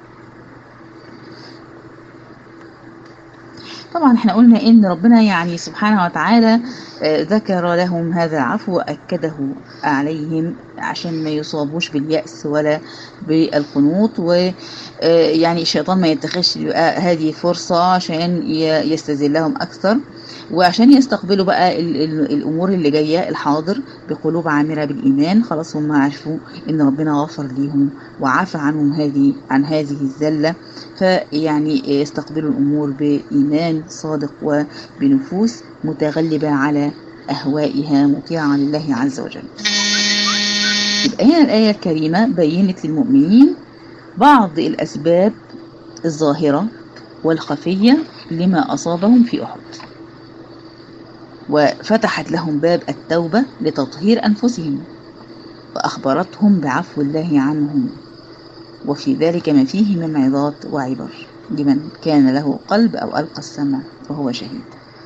طبعا احنا قلنا ان ربنا يعني سبحانه وتعالى ذكر لهم هذا العفو وأكده عليهم عشان ما يصابوش باليأس ولا بالقنوط، ويعني الشيطان ما يتخذش هذه فرصة عشان يستذلهم أكثر، وعشان يستقبلوا بقى الأمور اللي جاية الحاضر بقلوب عامرة بالإيمان. خلاص هم عرفوا إن ربنا غفر ليهم وعفى عنهم عن هذه الزلة، فيعني يستقبلوا الأمور بإيمان صادق وبنفوس متغلبة على أهوائها مطيعة لله عز وجل. يبقى هنا الآية الكريمة بينت للمؤمنين بعض الأسباب الظاهرة والخفية لما أصابهم في أحد، وفتحت لهم باب التوبة لتطهير أنفسهم، وأخبرتهم بعفو الله عنهم، وفي ذلك ما فيه من عظات وعبر لمن كان له قلب أو ألقى السمع وهو شهيد.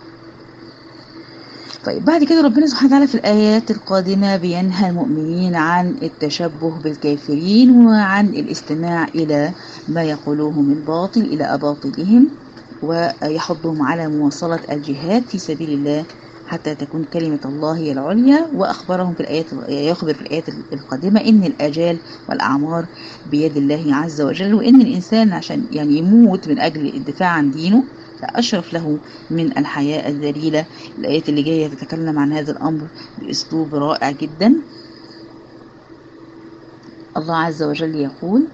طيب بعد كده ربنا سبحانه وتعالى في الآيات القادمة بينهى المؤمنين عن التشبه بالكافرين وعن الاستماع إلى ما يقولوه من باطل إلى أباطلهم، ويحضهم على مواصلة الجهاد في سبيل الله حتى تكون كلمة الله هي العليا. وأخبرهم في الآيات يخبر في الآيات القادمة إن الآجال والأعمار بيد الله عز وجل، وإن الإنسان عشان يعني يموت من أجل الدفاع عن دينه أشرف له من الحياة الذليلة. الآيات اللي جاية تتكلم عن هذا الأمر بأسلوب رائع جدا. الله عز وجل يقول: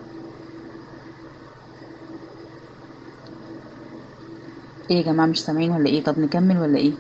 إيه يا جماعة مش سامعين ولا إيه؟ طب نكمل ولا إيه؟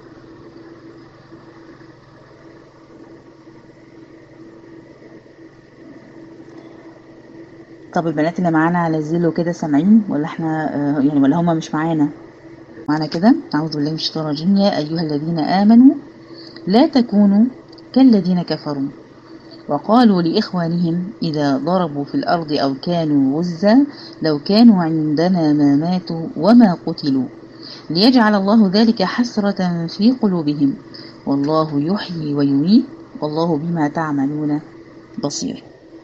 طب البنات اللي معانا على الزيلو كده سامعين ولا احنا يعني ولا هما مش معانا كده؟ أعوذ بالله من الشيطان الرجيم. يا أيها الذين آمنوا لا تكونوا كالذين كفروا وقالوا لإخوانهم إذا ضربوا في الأرض أو كانوا غزا لو كانوا عندنا ما ماتوا وما قتلوا ليجعل الله ذلك حسرة في قلوبهم والله يحيي ويميت والله بما تعملون بصير.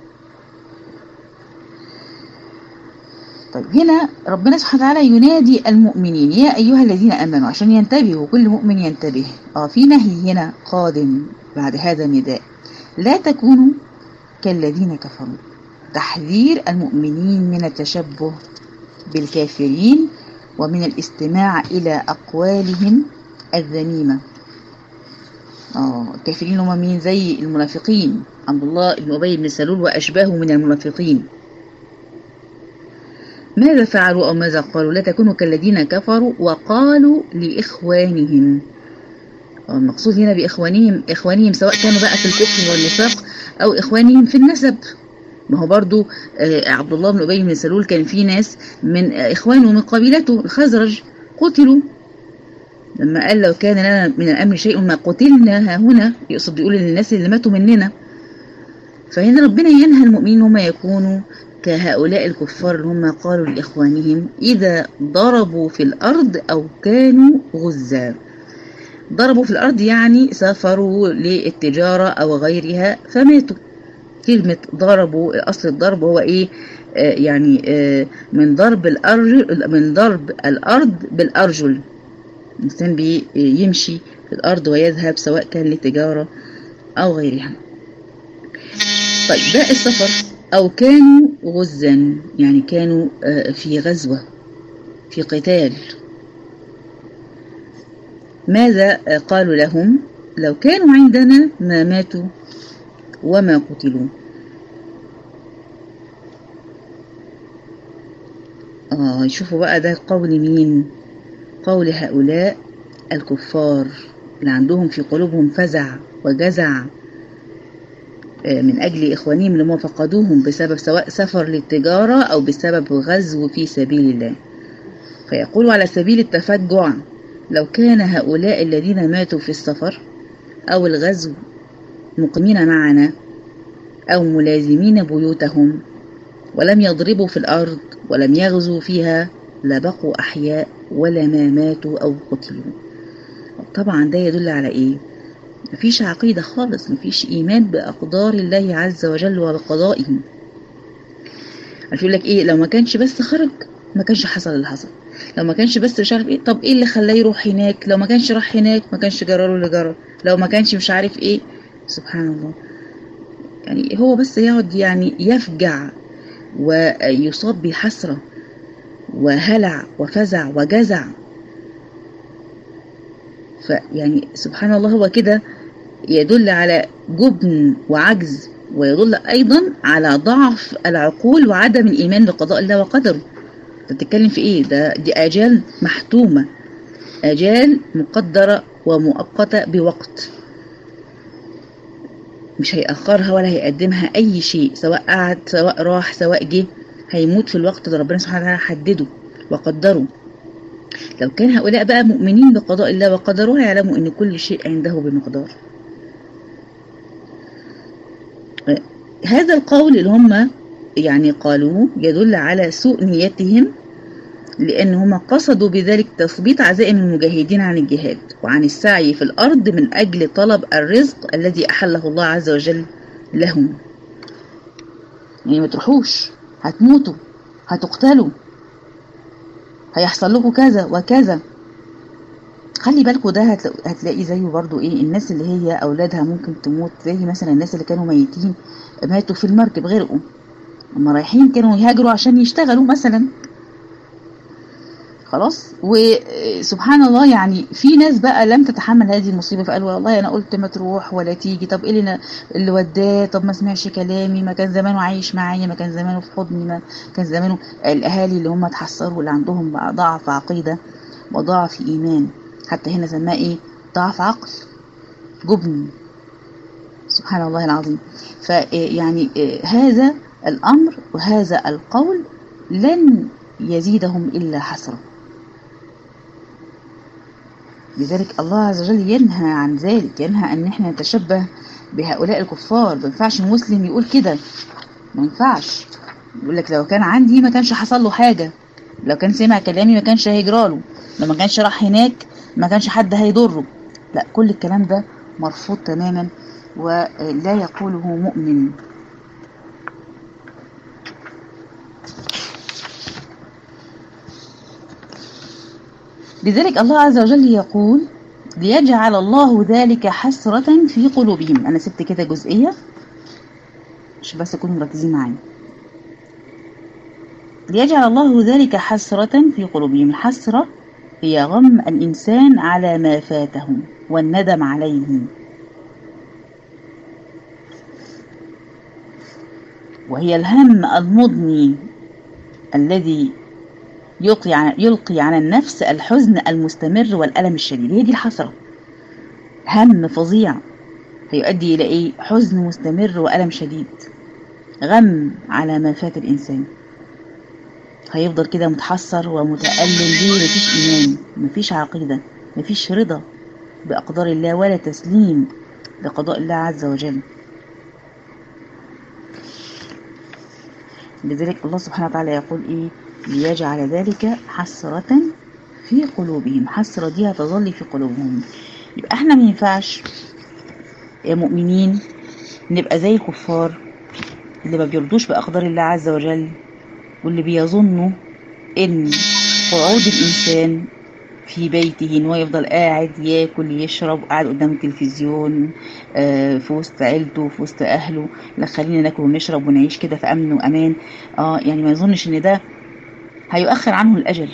طيب هنا ربنا سبحانه وتعالى ينادي المؤمنين يا أيها الذين آمنوا عشان ينتبهوا، كل مؤمن ينتبه. في نهي هنا قادم بعد هذا النداء: لا تكونوا كالذين كفروا، تحذير المؤمنين من التشبه بالكافرين ومن الاستماع إلى أقوالهم الذميمة. الكافرين هم مين؟ زي المنافقين، عبد الله بن أبي بن سلول وأشباهه من المنافقين. ماذا فعلوا أو ماذا قالوا؟ لا تكونوا كالذين كفروا وقالوا لإخوانهم. المقصود هنا بإخوانهم سواء كانوا بقى في الكفر والنفاق أو إخوانهم في النسب. ما هو برضو عبد الله بن أبي بن سلول كان في ناس من إخوانه من قبيلته الخزرج قتلوا، لما قال لو كان لنا من الأمر شيء ما قتلنا هنا، يقصد يقول للناس اللي ماتوا مننا. فهنا ربنا ينهى المؤمنين هم يكونوا كهؤلاء الكفار اللي هم قالوا لإخوانهم إذا ضربوا في الأرض أو كانوا غزا. ضربوا في الأرض يعني سافروا للتجارة أو غيرها فماتوا. كلمة ضربوا أصل الضرب هو إيه؟ يعني من ضرب الأرض بالأرجل. الإنسان بيمشي في الأرض ويذهب سواء كان للتجارة أو غيرها. طيب ده السفر. أو كانوا غزا يعني كانوا في غزوة في قتال. ماذا قالوا لهم؟ لو كانوا عندنا ما ماتوا وما قتلوا. يشوفوا بقى ده قول مين؟ قول هؤلاء الكفار اللي عندهم في قلوبهم فزع وجزع من أجل إخوانهم اللي هم فقدوهم بسبب سواء سفر للتجارة أو بسبب غزو في سبيل الله. فيقول على سبيل التفجع لو كان هؤلاء الذين ماتوا في السفر أو الغزو مقيمين معنا أو ملازمين بيوتهم ولم يضربوا في الأرض ولم يغزوا فيها لبقوا أحياء ولما ماتوا أو قتلوا. طبعا ده يدل على إيه؟ مفيش عقيدة خالص، مفيش إيمان بأقدار الله عز وجل وبقضائه. يقول لك إيه؟ لو ما كانش بس خرج ما كانش حصل اللي حصل، لو ما كانش بس مش عارف إيه، طب إيه اللي خلاه يروح هناك؟ لو ما كانش راح هناك ما كانش جرى له اللي جرى، لو ما كانش مش عارف إيه. سبحان الله. يعني هو بس يقعد يعني يفجع ويصاب بحسرة وهلع وفزع وجزع. فيعني سبحان الله هو كده يدل على جبن وعجز، ويدل أيضا على ضعف العقول وعدم الإيمان بقضاء الله وقدره. تتكلم في إيه؟ دي آجال محتومة، آجال مقدرة ومؤقتة بوقت، مش هيأخرها ولا هيقدمها أي شيء، سواء قعد سواء راح سواء جه، هيموت في الوقت اللي ربنا سبحانه وتعالى حدده وقدره. لو كان هؤلاء بقى مؤمنين بقضاء الله وقدره هيعلموا أن كل شيء عنده بمقدار. هذا القول اللي هم يعني قالوه يدل على سوء نيتهم، لأن هم قصدوا بذلك تثبيت عزائم المجاهدين عن الجهاد وعن السعي في الأرض من أجل طلب الرزق الذي أحله الله عز وجل لهم. يعني ما تروحوش، هتموتوا، هتقتلوا، هيحصل لكم كذا وكذا. خلي بالكوا ده هتلاقي زيه برضو ايه الناس اللي هي أولادها ممكن تموت، زي مثلا الناس اللي كانوا ميتين ماتوا في المركب غرقوا، هم رايحين كانوا يهاجروا عشان يشتغلوا مثلا، خلاص. وسبحان الله يعني في ناس بقى لم تتحمل هذه المصيبة فقالوا والله أنا قلت ما تروح ولا تيجي، طب إيه اللي وداه، طب ما سمعش كلامي، ما كان زمانه عايش معايا، ما كان زمانه في حضني، ما كان زمانه. الأهالي اللي هم اتحسروا اللي عندهم بقى ضعف عقيدة وضعف إيمان، حتى هنا سماه إيه؟ ضعف عقل، جبن. سبحان الله العظيم. فيعني هذا الأمر وهذا القول لن يزيدهم إلا حسرة. لذلك الله عز وجل ينهى عن ذلك، ينهى أن احنا نتشبه بهؤلاء الكفار. ما ينفعش المسلم يقول كده، ما ينفعش يقول لك لو كان عندي ما كانش حصل له حاجة، لو كان سمع كلامي ما كانش هيجراله، لو ما كانش راح هناك ما كانش حد هيضره. لا، كل الكلام ده مرفوض تماما ولا يقوله مؤمن. لذلك الله عز وجل يقول ليجعل الله ذلك حسرة في قلوبهم. أنا سبت كده جزئية عشان بس تكونوا مركزين معايا. ليجعل الله ذلك حسرة في قلوبهم. الحسرة هي غم الإنسان على ما فاته والندم عليه، وهي الهم المضني الذي يلقي على النفس الحزن المستمر والألم الشديد. هي دي الحسرة، هم فظيع هيؤدي إلى إيه؟ حزن مستمر وألم شديد، غم على ما فات الإنسان، هيفضل كده متحسر ومتألم. ليه؟ مفيش إيمان، مفيش عقيدة، مفيش رضا بأقدار الله ولا تسليم لقضاء الله عز وجل. لذلك الله سبحانه وتعالى يقول إيه؟ ليجعل ذلك حسرة في قلوبهم. حسرة دي هتظل في قلوبهم. يبقى احنا ما ينفعش يا مؤمنين نبقى زي الكفار اللي ما بيرضوش بأقدار الله عز وجل، واللي بيظنوا ان قعود الإنسان في بيته ان هو يفضل قاعد ياكل يشرب قاعد قدام التلفزيون في وسط عيلته في وسط اهله، لا خلينا ناكل ونشرب ونعيش كده في امن وامان. يعني ما يظنش ان ده هيؤخر عنه الاجل،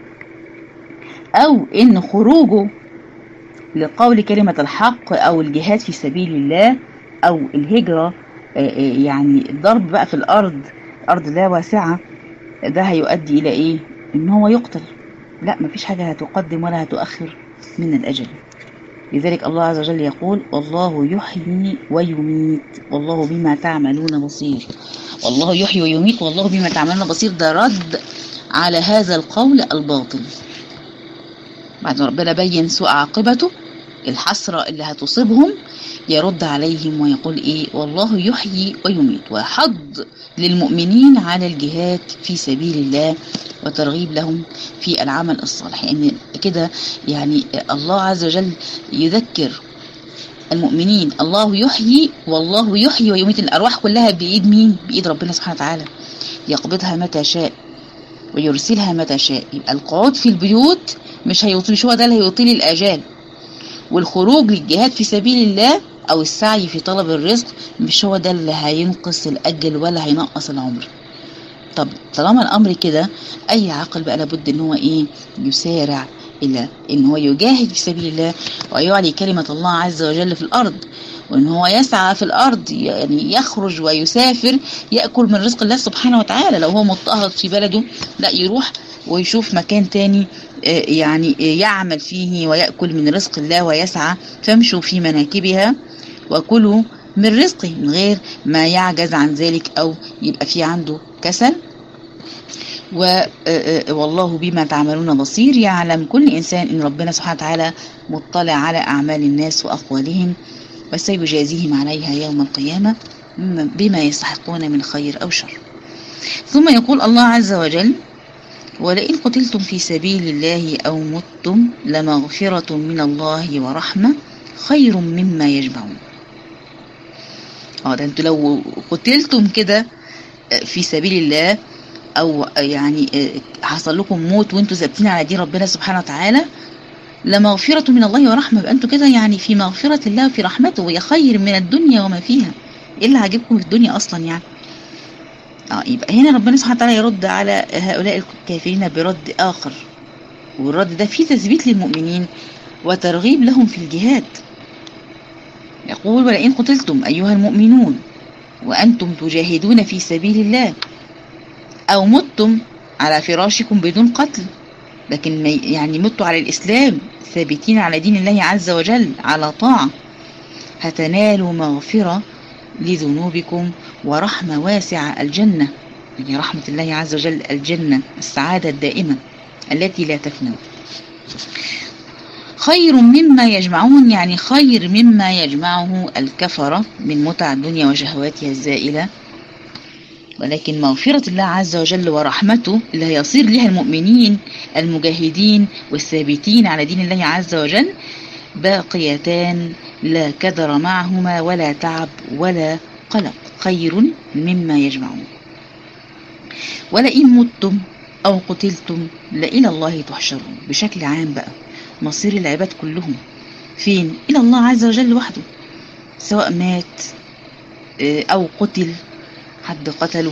او ان خروجه لقول كلمة الحق او الجهاد في سبيل الله او الهجرة، يعني الضرب بقى في الارض لا واسعة، ده هيؤدي الى ايه؟ ان هو يقتل. لا، مفيش حاجة هتقدم ولا هتؤخر من الأجل. لذلك الله عز وجل يقول والله يحيي ويميت والله بما تعملون بصير. والله يحيي ويميت والله بما تعملون بصير، ده رد على هذا القول الباطل. بعد ما ربنا بين سوء عاقبته الحسرة اللي هتصيبهم، يرد عليهم ويقول ايه؟ والله يحيي ويميت، وحض للمؤمنين على الجهاد في سبيل الله وترغيب لهم في العمل الصالح. يعني كده يعني الله عز وجل يذكر المؤمنين الله يحيي والله يحيي ويميت. الأرواح كلها بإيد مين؟ بإيد ربنا سبحانه وتعالى، يقبضها متى شاء ويرسلها متى شاء. يبقى القعود في البيوت مش هو ده اللي هيطيل الآجال، والخروج للجهاد في سبيل الله أو السعي في طلب الرزق مش هو ده اللي هينقص الأجل ولا هينقص العمر. طب طالما الأمر كده، أي عاقل بقى لابد إن هو إيه؟ يسارع إلى إن هو يجاهد في سبيل الله ويعلي كلمة الله عز وجل في الأرض، وإن هو يسعى في الأرض، يعني يخرج ويسافر يأكل من رزق الله سبحانه وتعالى. لو هو مضطهد في بلده، لا يروح ويشوف مكان تاني يعني يعمل فيه ويأكل من رزق الله ويسعى. فامشوا في مناكبها وكلوا من رزقه، من غير ما يعجز عن ذلك أو يبقى في عنده كسل. والله بما تعملون بصير، يعلم كل إنسان إن ربنا سبحانه وتعالى مطلع على أعمال الناس وأقوالهم، وسيجازيهم عليها يوم القيامة بما يستحقون من خير أو شر. ثم يقول الله عز وجل ولئن قتلتم في سبيل الله أو متم لمغفرة من الله ورحمة خير مما يجمعون. ده انتوا لو قتلتم كده في سبيل الله او يعني حصل لكم موت وانتوا ثابتين على دين ربنا سبحانه وتعالى، لمغفرة من الله ورحمة، يبقى انتوا كده يعني في مغفرة الله وفي رحمته، وهي خير من الدنيا وما فيها. ايه اللي عاجبكم في الدنيا اصلا يعني؟ يبقى هنا ربنا سبحانه وتعالى يرد على هؤلاء الكافرين برد آخر، والرد ده فيه تثبيت للمؤمنين وترغيب لهم في الجهاد. يقول ولئن قتلتم أيها المؤمنون وأنتم تجاهدون في سبيل الله أو متم على فراشكم بدون قتل، لكن يعني متوا على الإسلام ثابتين على دين الله عز وجل على طاعة، هتنالوا مغفرة لذنوبكم ورحمة واسعة الجنة، يعني رحمة الله عز وجل الجنة السعادة الدائمة التي لا تفنى. خير مما يجمعون، يعني خير مما يجمعه الكفرة من متع الدنيا وشهواتها الزائلة، ولكن مغفرة الله عز وجل ورحمته اللي هيصير لها المؤمنين المجاهدين والثابتين على دين الله عز وجل باقيتان لا كدر معهما ولا تعب ولا قلق، خير مما يجمعون. ولئن متم أو قتلتم لإلى الله تحشرون. بشكل عام بقى مصير العباد كلهم فين؟ إلى الله عز وجل وحده، سواء مات أو قتل، حد قتله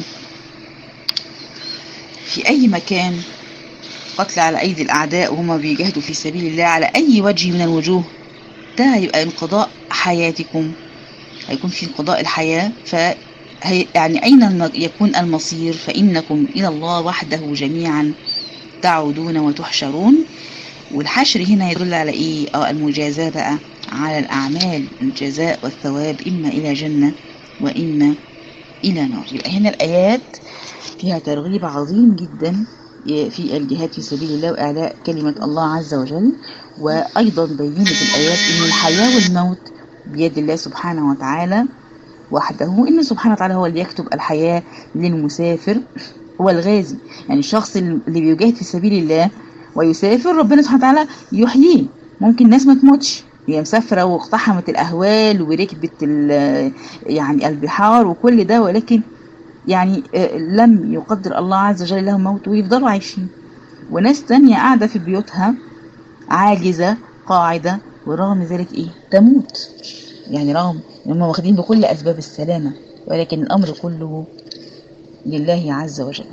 في أي مكان، قتل على أيدي الأعداء وهم بيجاهدوا في سبيل الله على أي وجه من الوجوه، ده هيبقى انقضاء حياتكم، هيكون في انقضاء الحياة. يعني أين يكون المصير؟ فإنكم إلى الله وحده جميعا تعودون وتحشرون. والحشر هنا يدل على إيه؟ المجازاة بقى على الأعمال، الجزاء والثواب، إما إلى جنة وإما إلى نار. يبقى هنا الآيات فيها ترغيب عظيم جدا في الجهاد في سبيل الله وإعلاء كلمة الله عز وجل. وأيضا بينت الآيات إن الحياة والموت بيد الله سبحانه وتعالى، وحده، إن سبحانه وتعالى هو اللي يكتب الحياة للمسافر والغازي. يعني الشخص اللي بيجاهد في سبيل الله ويسافر، ربنا سبحانه وتعالى يحييه. ممكن ناس ما تموتش، هي مسافرة واقتحمت الأهوال وركبت يعني البحار وكل ده، ولكن يعني لم يقدر الله عز وجل لهم موت ويفضلوا عايشين. وناس تانية قاعدة في بيوتها عاجزة قاعدة، ورغم ذلك ايه تموت. يعني رغم ان هم واخدين بكل اسباب السلامة، ولكن الامر كله لله عز وجل.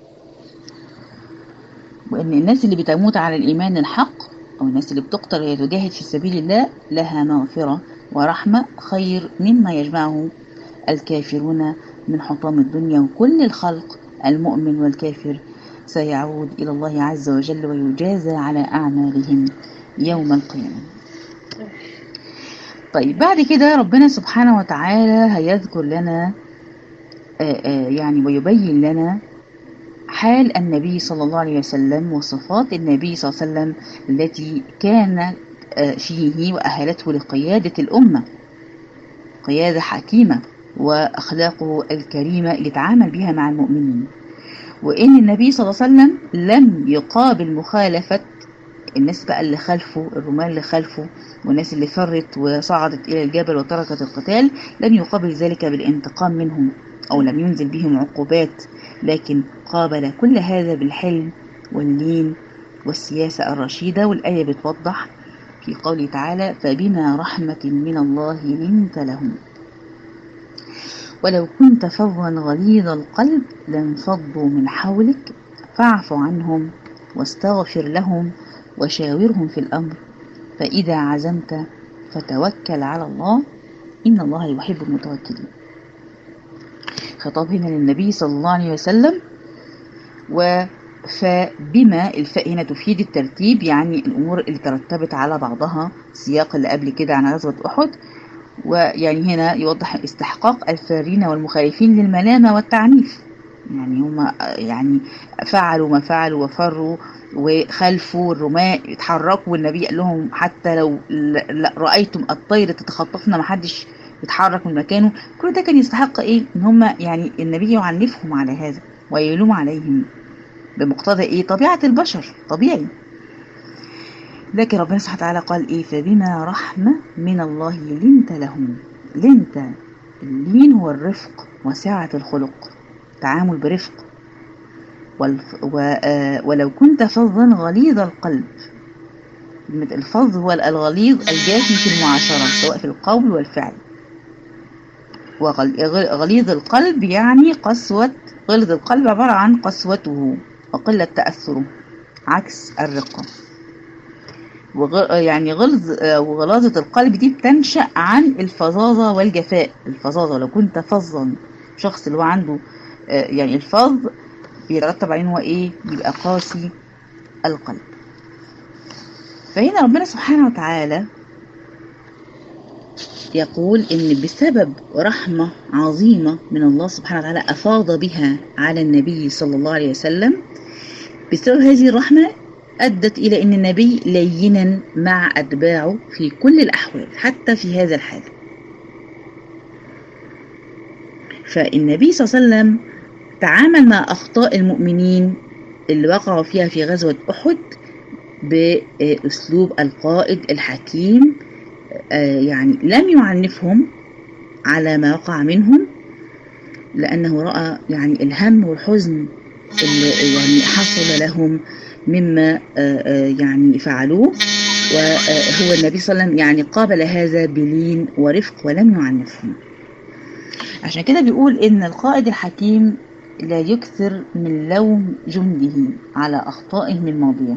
وان الناس اللي بتموت على الايمان الحق، او الناس اللي بتقتل وهي تجاهد في سبيل الله، لها مغفرة ورحمة خير مما يجمعه الكافرون من حطام الدنيا. وكل الخلق المؤمن والكافر سيعود إلى الله عز وجل ويجازى على أعمالهم يوم القيامة. طيب بعد كده ربنا سبحانه وتعالى هيذكر لنا يعني ويبين لنا حال النبي صلى الله عليه وسلم وصفات النبي صلى الله عليه وسلم التي كان فيه وأهلته لقيادة الأمة، قيادة حكيمة، وأخلاقه الكريمة اللي تعامل بها مع المؤمنين. وإن النبي صلى الله عليه وسلم لم يقابل مخالفة الناس بقى اللي خلفه، الرمال اللي خلفه والناس اللي فرت وصعدت إلى الجبل وتركت القتال، لم يقابل ذلك بالانتقام منهم أو لم ينزل بهم عقوبات، لكن قابل كل هذا بالحلم واللين والسياسة الرشيدة. والآية بتوضح في قوله تعالى: فبما رحمة من الله لنت لهم ولو كنت فظا غليظ القلب لانفضوا من حولك فاعف عنهم واستغفر لهم وشاورهم في الأمر فإذا عزمت فتوكل على الله إن الله يحب المتوكلين. خطاب هنا للنبي صلى الله عليه وسلم. فبما الفاء هنا تفيد الترتيب، يعني الأمور اللي ترتبت على بعضها، السياق اللي قبل كده عن غزوة أحد، ويعني هنا يوضح استحقاق الفارين والمخالفين للملامة والتعنيف. يعني هم يعني فعلوا ما فعلوا وفروا وخلفوا الرماء اتحركوا، والنبي قال لهم حتى لو رأيتم الطير تتخطفنا ما حدش يتحرك من مكانه. كل ده كان يستحق ايه؟ ان هم يعني النبي يعنفهم على هذا ويلوم عليهم بمقتضى ايه؟ طبيعة البشر، طبيعي. لكن ربنا سبحانه وتعالى قال ايه؟ فبما رحمة من الله لنت لهم. لنت، اللين هو الرفق وسعة الخلق، تعامل برفق. ولو كنت فظا غليظ القلب، الفظ هو الغليظ الجافي في المعاشرة سواء في القول والفعل. وغليظ القلب يعني قسوة، غلظ القلب عبارة عن قسوته وقلة تأثره، عكس الرقة. يعني وغلاظة القلب دي بتنشأ عن الفظاظة والجفاء. الفظاظة لو كنت فظا، شخص اللي هو عنده يعني الفظ بيترتب عليه هو ايه؟ يبقى قاسي القلب. فهنا ربنا سبحانه وتعالى يقول ان بسبب رحمة عظيمة من الله سبحانه وتعالى افاض بها على النبي صلى الله عليه وسلم، بسبب هذه الرحمة أدت إلى أن النبي لينا مع أتباعه في كل الأحوال حتى في هذا الحال. فالنبي صلى الله عليه وسلم تعامل مع أخطاء المؤمنين اللي وقعوا فيها في غزوة أحد بأسلوب القائد الحكيم، يعني لم يعنفهم على ما وقع منهم، لأنه رأى يعني الهم والحزن اللي يعني حصل لهم مما يعني فعلوه، وهو النبي صلى الله عليه وسلم يعني قابل هذا بلين ورفق ولم يعنفهم. عشان كده بيقول إن القائد الحكيم لا يكثر من لوم جنده على أخطائهم الماضية،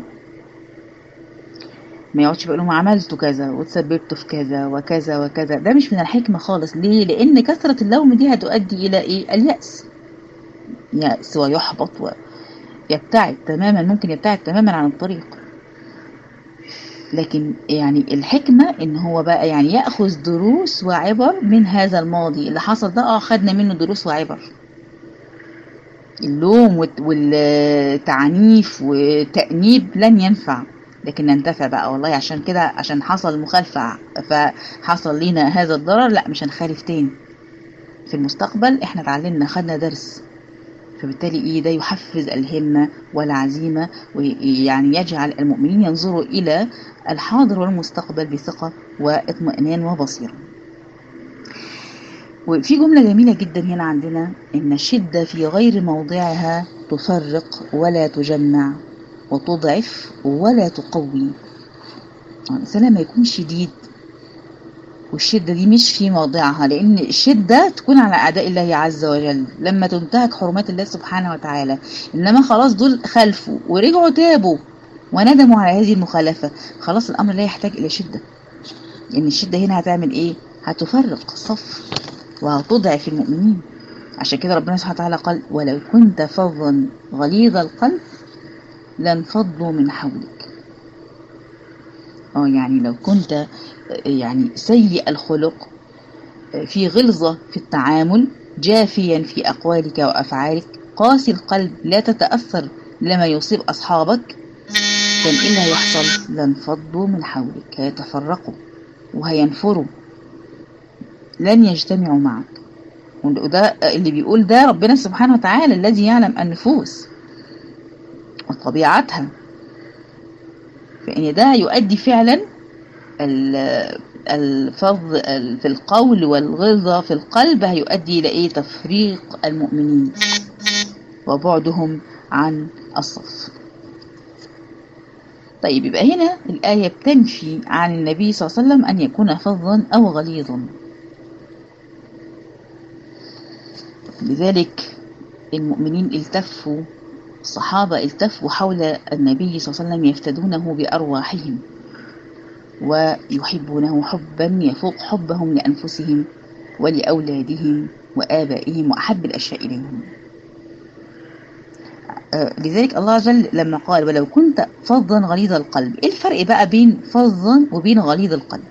ما يقعدش بيقول لهم عملتوا كذا وتسببتوا في كذا وكذا وكذا. ده مش من الحكمة خالص. ليه؟ لأن كثرة اللوم دي هتؤدي إلى إيه؟ اليأس، يأس ويحبط ويبتعد تماما، ممكن يبتعد تماما عن الطريق. لكن يعني الحكمة إن هو بقى يعني يأخذ دروس وعبر من هذا الماضي اللي حصل ده. خدنا منه دروس وعبر. اللوم والتعنيف والتأنيب لن ينفع، لكن ننتفع بقى والله عشان كده، عشان حصل مخالفة فحصل لنا هذا الضرر، لا مش هنخالف تاني. في المستقبل. احنا اتعلمنا، خدنا درس، فبالتالي ده يحفز الهمة والعزيمة، ويعني يجعل المؤمنين ينظروا إلى الحاضر والمستقبل بثقة واطمئنان وبصيرة. وفي جملة جميلة جدا هنا عندنا: إن الشدة في غير موضعها تفرق ولا تجمع، وتضعف ولا تقوي. الإنسان لما يكون شديد والشدة دي مش في موضعها، لأن الشدة تكون على أعداء الله عز وجل لما تنتهك حرمات الله سبحانه وتعالى. إنما خلاص دول خلفوا ورجعوا تابوا وندموا على هذه المخالفة، خلاص الأمر لا يحتاج إلى شدة، لأن الشدة هنا هتعمل إيه؟ هتفرق الصف وهتضعف المؤمنين. عشان كده ربنا سبحانه وتعالى قال: ولو كنت فظا غليظ القلب لانفضوا من حولك. يعني لو كنت يعني سيء الخلق، في غلظة في التعامل، جافيا في أقوالك وأفعالك، قاسي القلب، لا تتأثر لما يصيب أصحابك، كان إيه اللي هيحصل؟ لانفضوا من حولك، هيتفرقوا وهينفروا، لن يجتمعوا معك. وده اللي بيقول ده ربنا سبحانه وتعالى الذي يعلم النفوس وطبيعتها، فإن ده يؤدي فعلا الفظ في القول والغلظة في القلب هيؤدي إلى إيه؟ تفريق المؤمنين وبعدهم عن الصف. طيب، يبقى هنا الآية بتنفي عن النبي صلى الله عليه وسلم أن يكون فظا أو غليظا. لذلك المؤمنين التفوا، الصحابة التفوا حول النبي صلى الله عليه وسلم يفتدونه بأرواحهم ويحبونه حبا يفوق حبهم لأنفسهم ولأولادهم وآبائهم وأحب الأشياء إليهم. لذلك الله عز وجل لما قال: ولو كنت فظا غليظ القلب، إيه الفرق بقى بين فظا وبين غليظ القلب؟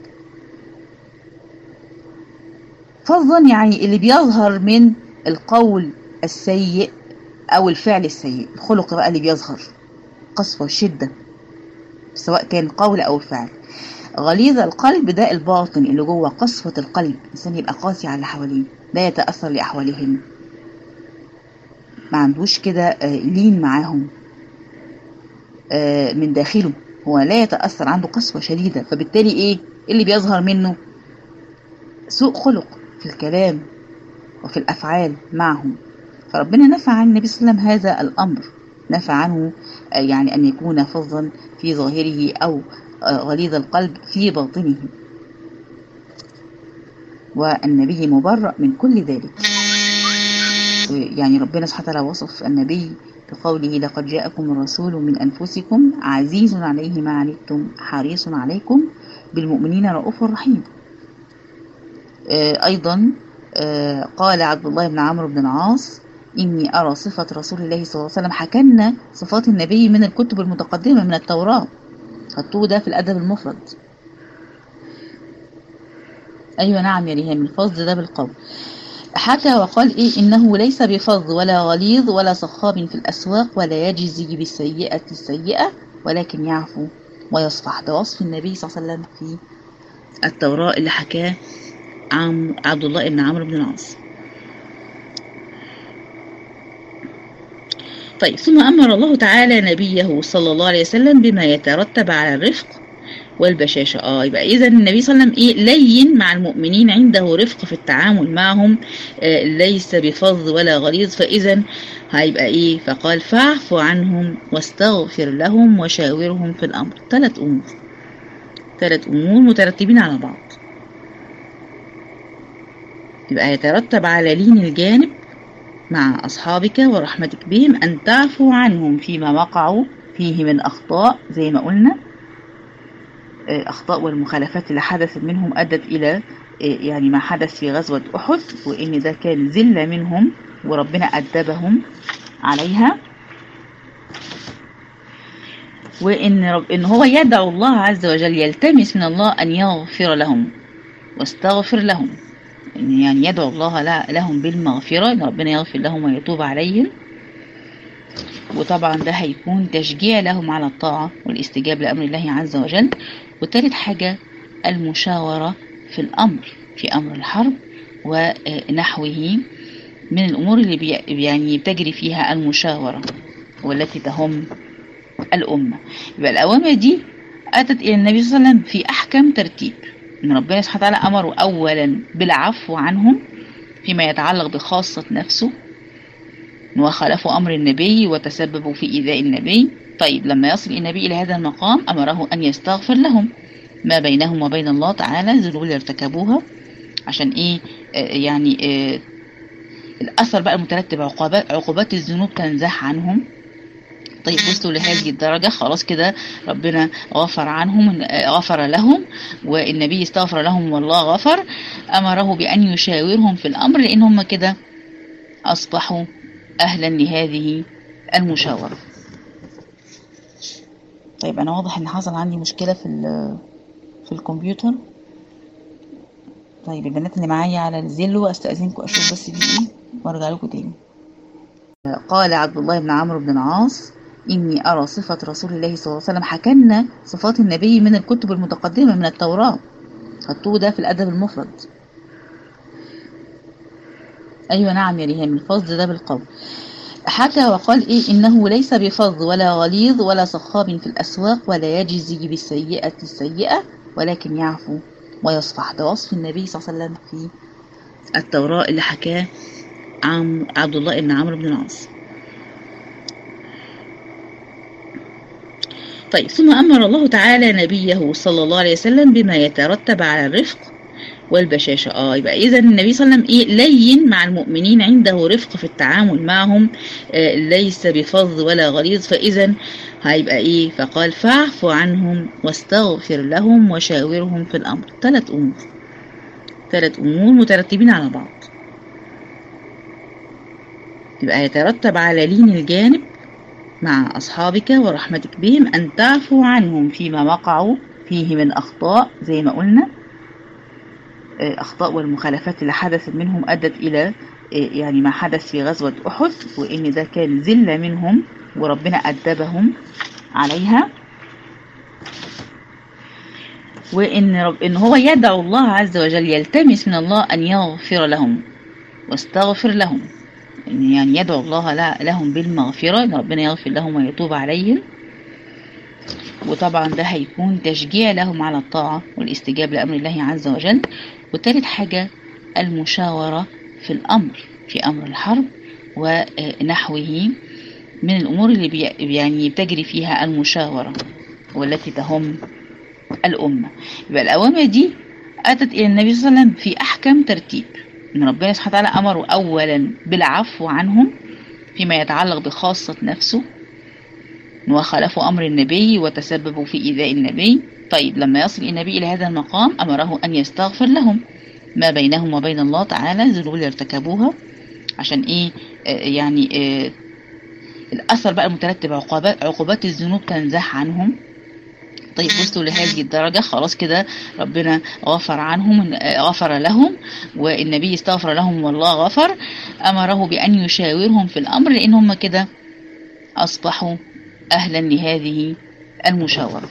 فظا يعني اللي بيظهر من القول السيء أو الفعل السيء، الخلق بقى اللي بيظهر، قسوة شدة سواء كان قول أو فعل. غليظ القلب ده الباطن اللي جوه، قسوة القلب، الإنسان يبقى قاسي على اللي حواليه، لا يتأثر لأحوالهم، ما عندوش كده لين معاهم من داخله، هو لا يتأثر، عنده قسوة شديدة، فبالتالي إيه اللي بيظهر منه؟ سوء خلق في الكلام وفي الأفعال معهم. فربنا نفى عن النبي صلى الله عليه وسلم هذا الأمر، نفى عنه يعني أن يكون فظا في ظاهره أو غليظ القلب في باطنه، والنبي مبرأ من كل ذلك. يعني ربنا سبحانه وتعالى وصف النبي بقوله: لقد جاءكم الرسول من أنفسكم عزيز عليه ما عنتم حريص عليكم بالمؤمنين رؤوف رحيم. أيضا قال عبد الله بن عمرو بن العاص: إني أرى صفة رسول الله صلى الله عليه وسلم، حكمنا صفات النبي من الكتب المتقدمة من التوراة، حطوه ده في الأدب المفرد. أيوة نعم يا ريهام، الفظ ده بالقول. حكى وقال إيه: إنه ليس بفظ ولا غليظ ولا صخاب في الأسواق ولا يجزي بالسيئة السيئة ولكن يعفو ويصفح. ده وصف النبي صلى الله عليه وسلم في التوراة اللي حكاه عن عبد الله بن عمرو بن العاص. طيب، ثم أمر الله تعالى نبيه صلى الله عليه وسلم بما يترتب على الرفق والبشاشة. يبقى إذا النبي صلى الله عليه وسلم لين مع المؤمنين، عنده رفق في التعامل معهم، ليس بفظ ولا غليظ. فإذا هيبقى فقال: فاعف عنهم واستغفر لهم وشاورهم في الأمر. ثلاث أمور مترتبين على بعض. يبقى يترتب على لين الجانب مع أصحابك ورحمتك بهم أن تعفو عنهم فيما وقعوا فيه من أخطاء، زي ما قلنا أخطاء والمخالفات اللي حدثت منهم أدت إلى يعني ما حدث في غزوة أحد، وإن ده كان ذلة منهم وربنا أدبهم عليها، وإن هو يدعو الله عز وجل، يلتمس من الله أن يغفر لهم واستغفر لهم، يعني يدعو الله لهم بالمغفرة، إن ربنا يغفر لهم ويتوب عليهم. وطبعا ده هيكون تشجيع لهم على الطاعة والاستجابة لأمر الله عز وجل. وثالث حاجة المشاورة في الأمر، في أمر الحرب ونحوه من الأمور اللي يعني بتجري فيها المشاورة والتي تهم الأمة. يبقى الأوامر دي أتت إلى النبي صلى الله عليه وسلم في أحكم ترتيب، إن ربنا سبحانه وتعالى أمره أولا بالعفو عنهم فيما يتعلق بخاصة نفسه، وخالفوا أمر النبي وتسببوا في إيذاء النبي. طيب لما يصل النبي إلى هذا المقام أمره أن يستغفر لهم ما بينهم وبين الله تعالى الذنوب اللي ارتكبوها، عشان إيه؟ يعني الأثر بقى المترتب عقوبات الذنوب تنزح عنهم. طيب وصلوا لهذه الدرجة خلاص كده ربنا غفر عنهم، غفر لهم والنبي استغفر لهم والله غفر، أمره بأن يشاورهم في الأمر لأن هم كده أصبحوا أهلا لهذه المشاورة. طيب أنا واضح إن حصل عندي مشكلة في الكمبيوتر. طيب البنات اللي معايا على الزيلو أستأذنكم أشوف بس في إيه وأرجع لكم تاني. قال عبد الله بن عمرو بن العاص: إني أرى صفة رسول الله صلى الله عليه وسلم. حكمنا صفات النبي من الكتب المتقدمة من التوراة، حطوه ده في الأدب المفرد. أيوة نعم يا ريهام، الفظ ده بالقول. حكى وقال إيه: إنه ليس بفظ ولا غليظ ولا صخاب في الأسواق ولا يجزي بالسيئة السيئة ولكن يعفو ويصفح. ده وصف النبي صلى الله عليه وسلم في التوراة اللي حكاه عبد الله بن عمرو بن العاص. طيب ثم أمر الله تعالى نبيه صلى الله عليه وسلم بما يترتب على الرفق والبشاشة. يبقى إذا النبي صلى الله عليه وسلم إيه؟ لين مع المؤمنين، عنده رفق في التعامل معهم، ليس بفظ ولا غليظ. فإذا هيبقى إيه؟ فقال: فاعف عنهم واستغفر لهم وشاورهم في الأمر. ثلاث أمور مترتبين على بعض. يبقى يترتب على لين الجانب مع أصحابك ورحمتك بهم أن تعفو عنهم فيما وقعوا فيه من أخطاء، زي ما قلنا أخطاء والمخالفات اللي حدثت منهم أدت إلى يعني ما حدث في غزوة أحد، وإن ده كان ذلة منهم وربنا أدبهم عليها. وإن هو يدعو الله عز وجل، يلتمس من الله أن يغفر لهم واستغفر لهم، يعني يدعو الله لهم بالمغفرة، أن ربنا يغفر لهم ويتوب عليهم. وطبعا ده هيكون تشجيع لهم على الطاعة والاستجابة لأمر الله عز وجل. وثالث حاجة المشاورة في الأمر، في أمر الحرب ونحوه من الأمور اللي يعني بتجري فيها المشاورة والتي تهم الأمة. يبقى الأوامر دي أتت إلى النبي صلى الله عليه وسلم في أحكم ترتيب، إن ربنا سبحانه وتعالى أمره أولا بالعفو عنهم فيما يتعلق بخاصة نفسه، وخالفوا أمر النبي وتسببوا في إيذاء النبي. طيب لما يصل النبي إلى هذا المقام أمره أن يستغفر لهم ما بينهم وبين الله تعالى الذنوب اللي ارتكبوها، عشان إيه؟ يعني الأثر بقى المترتب عقوبات الذنوب تنزح عنهم. طيب وصلوا لهذه الدرجة خلاص كده ربنا غفر عنهم، غفر لهم والنبي استغفر لهم والله غفر، أمره بأن يشاورهم في الأمر لأن هم كده أصبحوا أهلا لهذه المشاورة.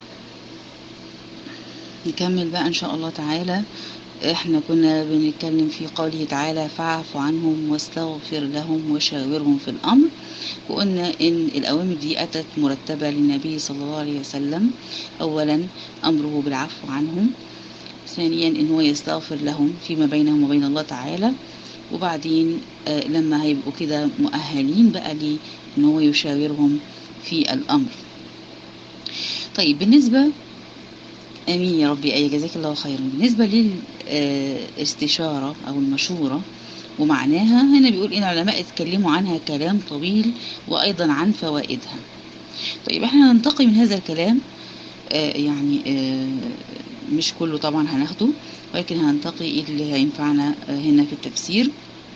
نكمل بقى إن شاء الله تعالى. احنا كنا بنتكلم في قوله تعالى: فاعف عنهم واستغفر لهم وشاورهم في الأمر. وقلنا إن الأوامر دي أتت مرتبة للنبي صلى الله عليه وسلم. أولا أمره بالعفو عنهم، ثانيا إن هو يستغفر لهم فيما بينهم وبين الله تعالى، وبعدين لما هيبقوا كده مؤهلين بقى لي إن هو يشاورهم في الأمر. طيب بالنسبة، آمين يا ربي، أي جزاك الله خيرا. بالنسبة للاستشارة أو المشورة ومعناها، هنا بيقول إن العلماء اتكلموا عنها كلام طويل وأيضا عن فوائدها. طيب احنا هننتقي من هذا الكلام يعني مش كله طبعا هناخده، ولكن هننتقي اللي هينفعنا هنا في التفسير.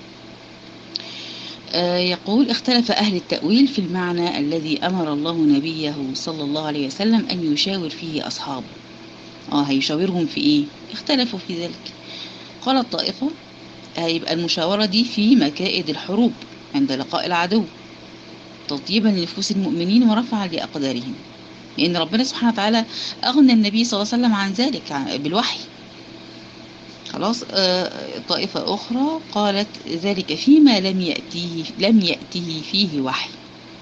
يقول: اختلف أهل التأويل في المعنى الذي أمر الله نبيه صلى الله عليه وسلم أن يشاور فيه أصحابه. هيشاورهم في إيه؟ اختلفوا في ذلك. قال الطائفة: هيبقى المشاورة دي في مكائد الحروب عند لقاء العدو، تطيبا لنفوس المؤمنين ورفعا لأقدارهم، لأن ربنا سبحانه وتعالى أغنى النبي صلى الله عليه وسلم عن ذلك بالوحي. خلاص. طائفة أخرى قالت ذلك فيما لم يأته فيه وحي.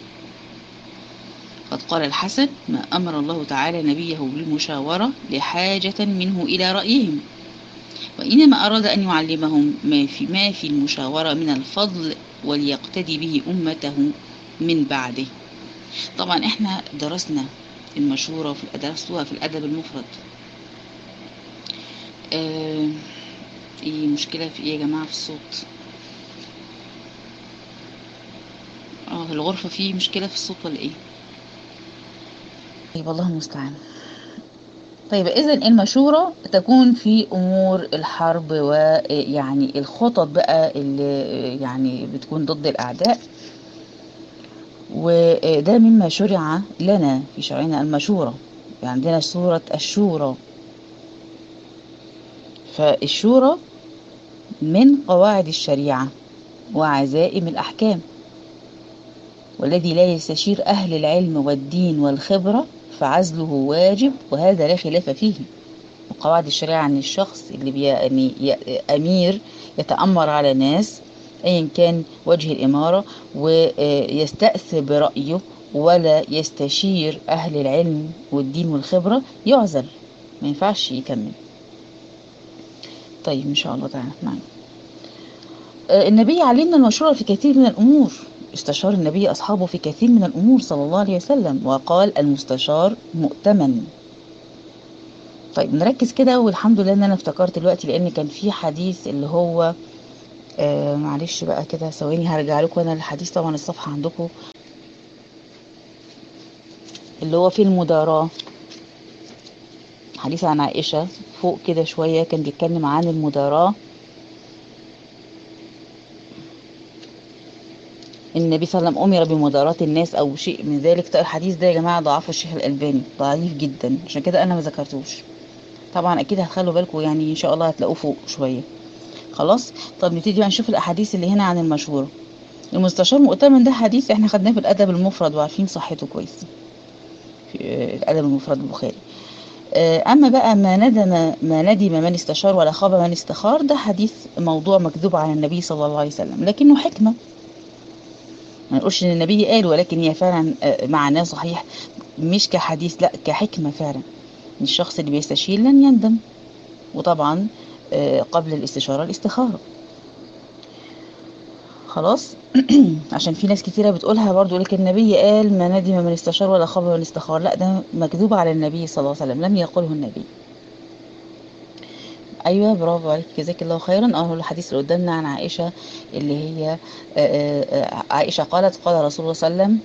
قد قال الحسن: ما أمر الله تعالى نبيه بالمشاورة لحاجة منه إلى رأيهم، وإنما أراد أن يعلمهم ما في المشاورة من الفضل وليقتدي به أمته من بعده. طبعا احنا درسنا المشورة درستوها في الأدب المفرد. ايه مشكلة في ايه يا جماعة في الصوت؟ الغرفة فيه مشكلة في الصوت ولا ايه؟ طيب والله المستعان. طيب إذا المشورة تكون في أمور الحرب، ويعني الخطط بقى اللي يعني بتكون ضد الأعداء، وده مما شرع لنا في شرعنا المشورة. يعني عندنا سورة الشورى، فالشورى من قواعد الشريعة وعزائم الأحكام، والذي لا يستشير أهل العلم والدين والخبرة فعزله واجب، وهذا لا خلاف فيه. وقواعد الشريعة عن الشخص اللي يعني أمير يتأمر على ناس أيا كان وجه الإمارة، ويستأثر برأيه ولا يستشير أهل العلم والدين والخبرة، يعزل، ما ينفعش يكمل. طيب إن شاء الله تعالى معنا. النبي علمنا المشورة في كثير من الأمور. استشار النبي أصحابه في كثير من الأمور صلى الله عليه وسلم، وقال: المستشار مؤتمن. طيب نركز كده، والحمد لله ان انا افتكرت دلوقتي، لان كان في حديث اللي هو معلش بقى كده ثواني هرجع لكم انا الحديث. طبعا الصفحة عندكم اللي هو في المداراة، حديث عن عائشة فوق كده شوية، كان بيتكلم عن المداراة. النبي صلى الله عليه وسلم أمر بمداراة الناس أو شيء من ذلك. الحديث ده يا جماعة ضعفه الشيخ الألباني، ضعيف جدا، عشان كده أنا ما ذكرتوش. طبعا أكيد هتخلوا بالكم، يعني إن شاء الله هتلاقوه فوق شوية. خلاص. طب نبتدي بقى نشوف الأحاديث اللي هنا عن المشورة. المستشار مؤتمن ده حديث احنا خدناه في الأدب المفرد وعارفين صحته كويس، في الأدب المفرد البخاري. أما بقى ما ندم من استشار ولا خاب من استخار، ده حديث موضوع مكذوب على النبي صلى الله عليه وسلم، لكنه حكمة. ما نقولش ان النبي قال، ولكن هي فعلا معناه صحيح، مش كحديث، لا كحكمة فعلا. الشخص اللي بيستشير لن يندم، وطبعا قبل الاستشارة الاستخارة. خلاص. عشان في ناس كتيرة بتقولها برضو، لكن النبي قال: ما ندم من استشار ولا خاب من استخار. لا، ده مكذوب على النبي صلى الله عليه وسلم، لم يقله النبي. ايوه برافو عليك، جزاك الله خيرا. الحديث اللي قدامنا عن عائشة، اللي هي عائشة قالت: قال رسول الله صلى الله عليه وسلم.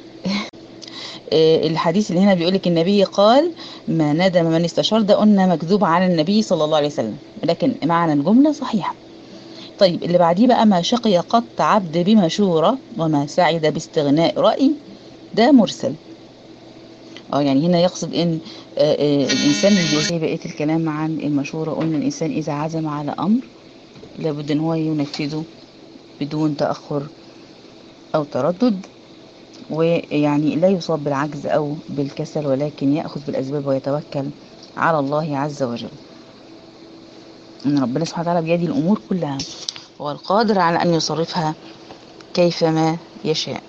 الحديث اللي هنا بيقولك النبي قال: ما ندم من استشار، ده قلنا مكذوب على النبي صلى الله عليه وسلم، لكن معنى الجملة صحيحة. طيب اللي بعديه بقى: ما شقي قط عبد بمشورة وما سعد باستغناء رأي، ده مرسل. يعني هنا يقصد ان الانسان اللي زي بقية الكلام عن المشورة، قلنا الانسان اذا عزم على امر لابد ان هو ينفذه بدون تأخر او تردد، ويعني لا يصاب بالعجز او بالكسل، ولكن يأخذ بالاسباب ويتوكل على الله عز وجل. ان ربنا سبحانه وتعالى بيده الامور كلها، هو القادر على ان يصرفها كيفما يشاء.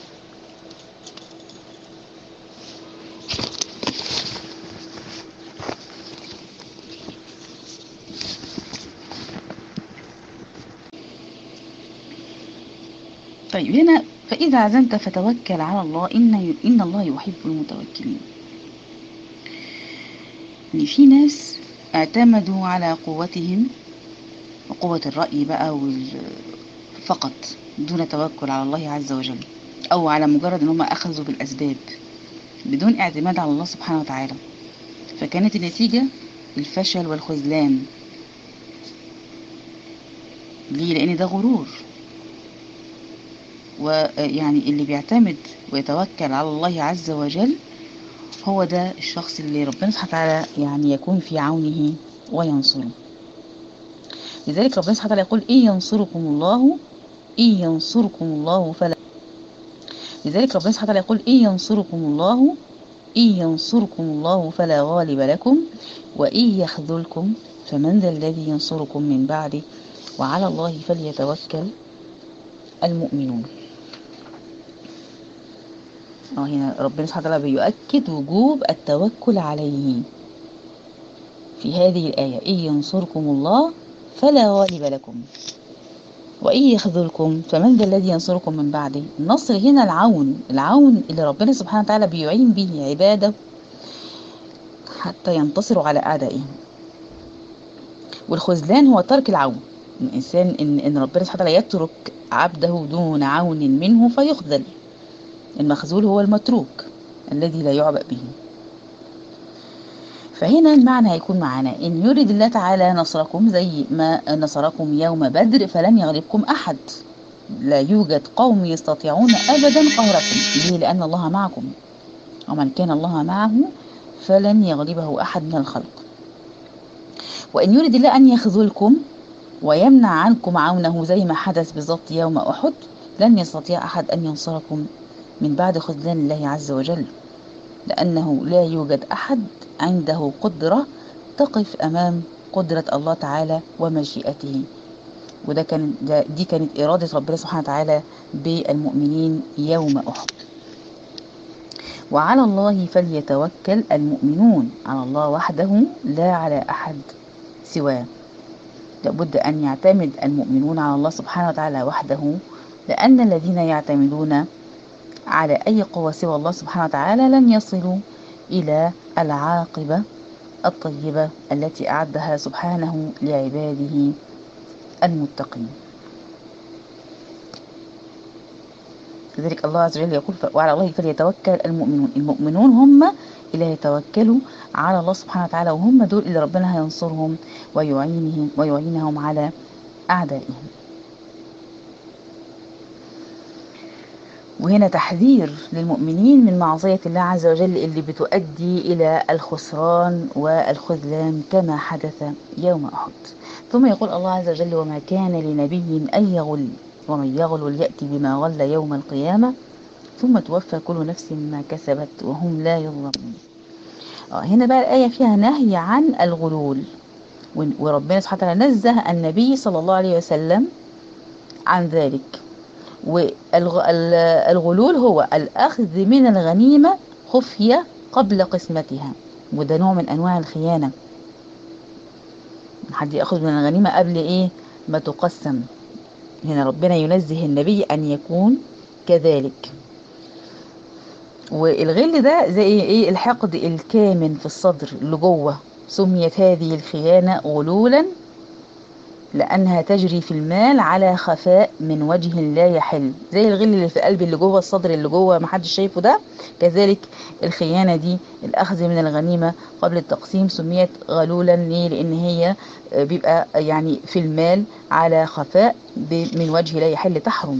طيب هنا: فإذا عزمت فتوكل على الله إن الله يحب المتوكلين. إن في ناس اعتمدوا على قوتهم وقوة الرأي بقى فقط، دون توكل على الله عز وجل، أو على مجرد أن هم أخذوا بالأسباب بدون اعتماد على الله سبحانه وتعالى، فكانت النتيجة الفشل والخذلان. ليه؟ لأن ده غرور. ويعني اللي بيعتمد ويتوكل على الله عز وجل هو ده الشخص اللي ربنا سبحانه وتعالى يعني يكون في عونه وينصره. لذلك ربنا سبحانه وتعالى يقول: إن ينصركم الله فلا لذلك ربنا سبحانه وتعالى يقول: إن ينصركم الله فلا غالب لكم، وإن يخذلكم فمن ذا الذي ينصركم من بعده وعلى الله فليتوكل المؤمنون. هنا ربنا سبحانه وتعالى بيؤكد وجوب التوكل عليه في هذه الآية. إن ينصركم الله فلا غالب لكم وإن يخذلكم فمن ذا الذي ينصركم من بعده. النصر هنا العون اللي ربنا سبحانه وتعالى بيعين به عباده حتى ينتصروا على أعدائهم. والخذلان هو ترك العون، الإنسان إن ربنا سبحانه وتعالى يترك عبده دون عون منه فيخذل. المخذول هو المتروك الذي لا يعبأ به. فهنا المعنى هيكون معانا إن يريد الله تعالى نصركم زي ما نصركم يوم بدر فلن يغلبكم أحد. لا يوجد قوم يستطيعون أبدا قهركم. ليه؟ لأن الله معكم، ومن كان الله معه فلن يغلبه أحد من الخلق. وإن يريد الله أن يخذلكم ويمنع عنكم عونه زي ما حدث بالضبط يوم أحد، لن يستطيع أحد أن ينصركم من بعد خذلان الله عز وجل، لأنه لا يوجد أحد عنده قدرة تقف أمام قدرة الله تعالى ومشيئته. دي كانت إرادة ربنا سبحانه وتعالى بالمؤمنين يوم أحد. وعلى الله فليتوكل المؤمنون، على الله وحده لا على أحد سواه. لابد أن يعتمد المؤمنون على الله سبحانه وتعالى وحده، لأن الذين يعتمدون على أي قوة سوى الله سبحانه وتعالى لن يصلوا إلى العاقبة الطيبة التي أعدها سبحانه لعباده المتقين. لذلك الله عز وجل يقول وعلى الله فليتوكل المؤمنون. المؤمنون هم اللي يتوكلوا على الله سبحانه وتعالى، وهم دول اللي ربنا هينصرهم ويعينهم على أعدائهم. وهنا تحذير للمؤمنين من معصية الله عز وجل اللي بتؤدي إلى الخسران والخذلان كما حدث يوم أحد. ثم يقول الله عز وجل وما كان لنبي أن يغل ومن يغل يأتي بما غل يوم القيامة ثم توفى كل نفس ما كسبت وهم لا يظلمون. هنا بقى الآية فيها نهي عن الغلول، وربنا سبحانه وتعالى نزه النبي صلى الله عليه وسلم عن ذلك. والغلول هو الأخذ من الغنيمة خفية قبل قسمتها، وده نوع من أنواع الخيانة. حد يأخذ من الغنيمة قبل ما تقسم. هنا ربنا ينزه النبي أن يكون كذلك. والغل ده زي الحقد الكامن في الصدر اللي جوه. سميت هذه الخيانة غلولا لأنها تجري في المال على خفاء من وجه لا يحل، زي الغل اللي في قلب اللي جوه الصدر اللي جوه محدش شايفه ده. كذلك الخيانة دي الأخذ من الغنيمة قبل التقسيم سميت غلولا. ليه؟ لأن هي بيبقى يعني في المال على خفاء من وجه لا يحل، تحرم.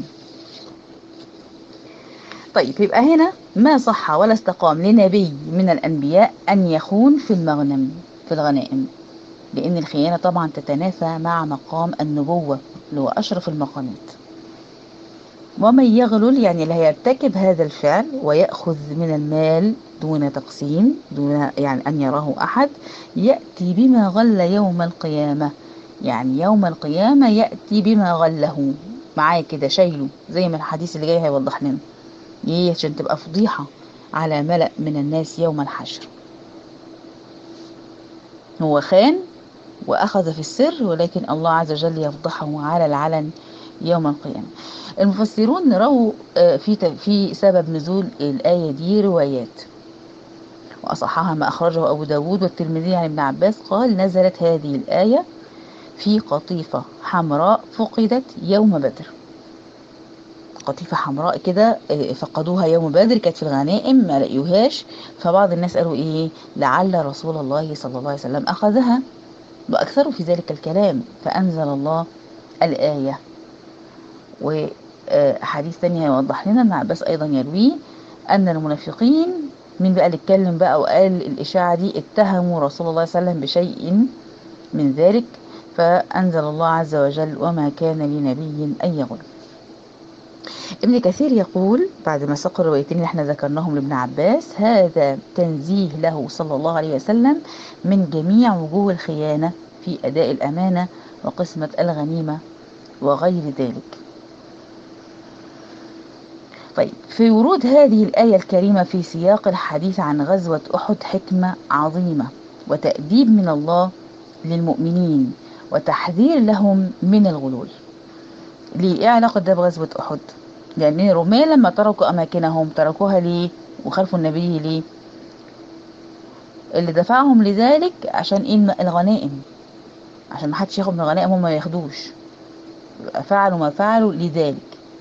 طيب يبقى هنا ما صح ولا استقام لنبي من الأنبياء أن يخون في الغنائم، لأن الخيانة طبعا تتنافى مع مقام النبوة اللي هو أشرف المقامات. ومن يغلل يعني اللي هيرتكب هذا الفعل ويأخذ من المال دون تقسيم، دون يعني أن يراه أحد، يأتي بما غل يوم القيامة. يعني يوم القيامة يأتي بما غله معاه كده شايله، زي ما الحديث اللي جاي هيوضح لنا. عشان تبقى فضيحة على ملأ من الناس يوم الحشر. هو خان وأخذ في السر، ولكن الله عز وجل يفضحه على العلن يوم القيامة. المفسرون رووا في سبب نزول الآية دي روايات، وأصحها ما أخرجه أبو داود والترمذي عن ابن عباس قال نزلت هذه الآية في قطيفة حمراء فقدت يوم بدر. قطيفة حمراء كده فقدوها يوم بدر، كانت في الغنائم ما لقيوهاش، فبعض الناس قالوا لعل رسول الله صلى الله عليه وسلم أخذها، وأكثروا في ذلك الكلام، فأنزل الله الآية. وحديث ثاني هيوضح لنا ابن عباس أيضا يرويه أن المنافقين من بقى اللي اتكلم بقى وقال الإشاعة دي اتهموا رسول الله صلى الله عليه وسلم بشيء من ذلك، فأنزل الله عز وجل وما كان لنبي أن يغل. ابن كثير يقول بعد ما ساق الروايتين اللي احنا ذكرناهم لابن عباس هذا تنزيه له صلى الله عليه وسلم من جميع وجوه الخيانة في أداء الأمانة وقسمة الغنيمة وغير ذلك. طيب، في ورود هذه الآية الكريمة في سياق الحديث عن غزوة أحد حكمة عظيمة وتأديب من الله للمؤمنين وتحذير لهم من الغلول. ليه؟ ايه علاقة ده بغزوة أحد؟ لأن الرومان لما تركوا أماكنهم تركوها ليه؟ وخلفوا النبي ليه؟ اللي دفعهم لذلك عشان ايه؟ الغنائم، عشان ما حدش ياخد من الغنائم هم ما ياخدوش، فعلوا ما فعلوا لذلك.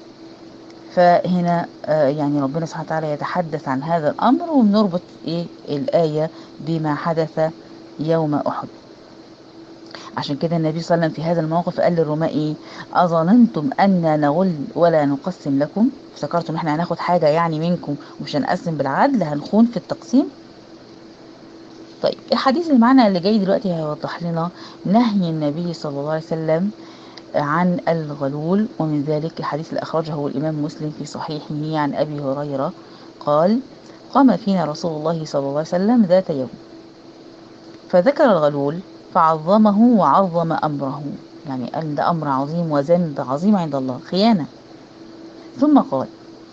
فهنا يعني ربنا سبحانه وتعالى يتحدث عن هذا الأمر، ونربط ايه الآية بما حدث يوم أحد. عشان كده النبي صلى الله عليه وسلم في هذا الموقف قال للرماء ايه؟ أظننتم أن نغل ولا نقسم لكم؟ افتكرتم احنا هناخد حاجة يعني منكم ومش هنقسم بالعدل، هنخون في التقسيم؟ طيب، الحديث اللي معانا اللي جاي دلوقتي هيوضح لنا نهي النبي صلى الله عليه وسلم عن الغلول. ومن ذلك الحديث اللي أخرجه الإمام مسلم في صحيحه عن أبي هريرة قال: قام فينا رسول الله صلى الله عليه وسلم ذات يوم فذكر الغلول فعظمه وعظم أمره، يعني قال ده أمر عظيم وذنب عظيم عند الله، خيانة. ثم قال: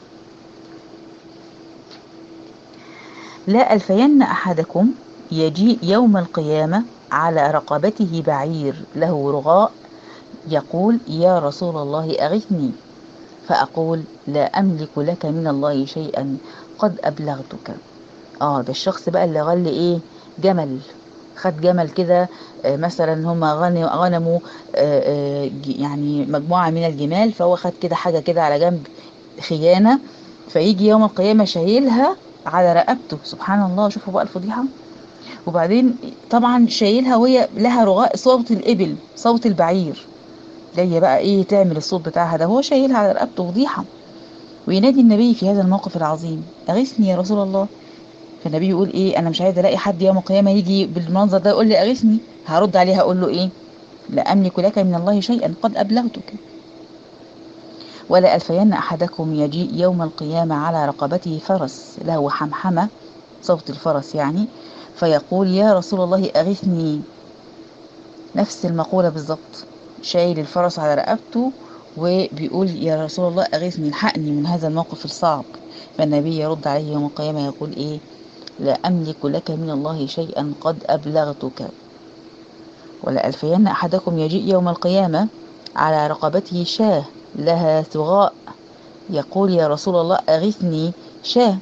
لا ألفين أحدكم يجيء يوم القيامة على رقبته بعير له رغاء يقول: يا رسول الله أغثني، فأقول: لا أملك لك من الله شيئا قد أبلغتك. ده الشخص بقى اللي غل ايه؟ جمل، خد جمل كده، مثلا هم غنموا يعني مجموعة من الجمال، فهو خد كده حاجة كده على جنب خيانة، فيجي يوم القيامة شايلها على رقبته. سبحان الله، شوفوا بقى الفضيحة. وبعدين طبعا شايلها وهي لها رغاء صوت الإبل، صوت البعير، جاية بقى ايه تعمل الصوت بتاعها ده، هو شايلها على رقبته، فضيحة. وينادي النبي في هذا الموقف العظيم: أغثني يا رسول الله. فالنبي يقول ايه؟ انا مش عايز الاقي حد يوم القيامة يجي بالمنظر ده يقول لي أغثني. هرد عليه هقول له ايه؟ لا أملك لك من الله شيئا قد أبلغتك. ولا ألفين أحدكم يجيء يوم القيامة على رقبته فرس له حمحمة، صوت الفرس يعني، فيقول: يا رسول الله أغثني. نفس المقولة بالظبط، شايل الفرس على رقبته وبيقول: يا رسول الله أغثني، الحقني من هذا الموقف الصعب. فالنبي يرد عليه يوم القيامة يقول ايه؟ لا أملك لك من الله شيئا قد أبلغتك. ولا ألفين أحدكم يجيء يوم القيامة على رقبته شاة لها ثغاء يقول: يا رسول الله أغثني. شاة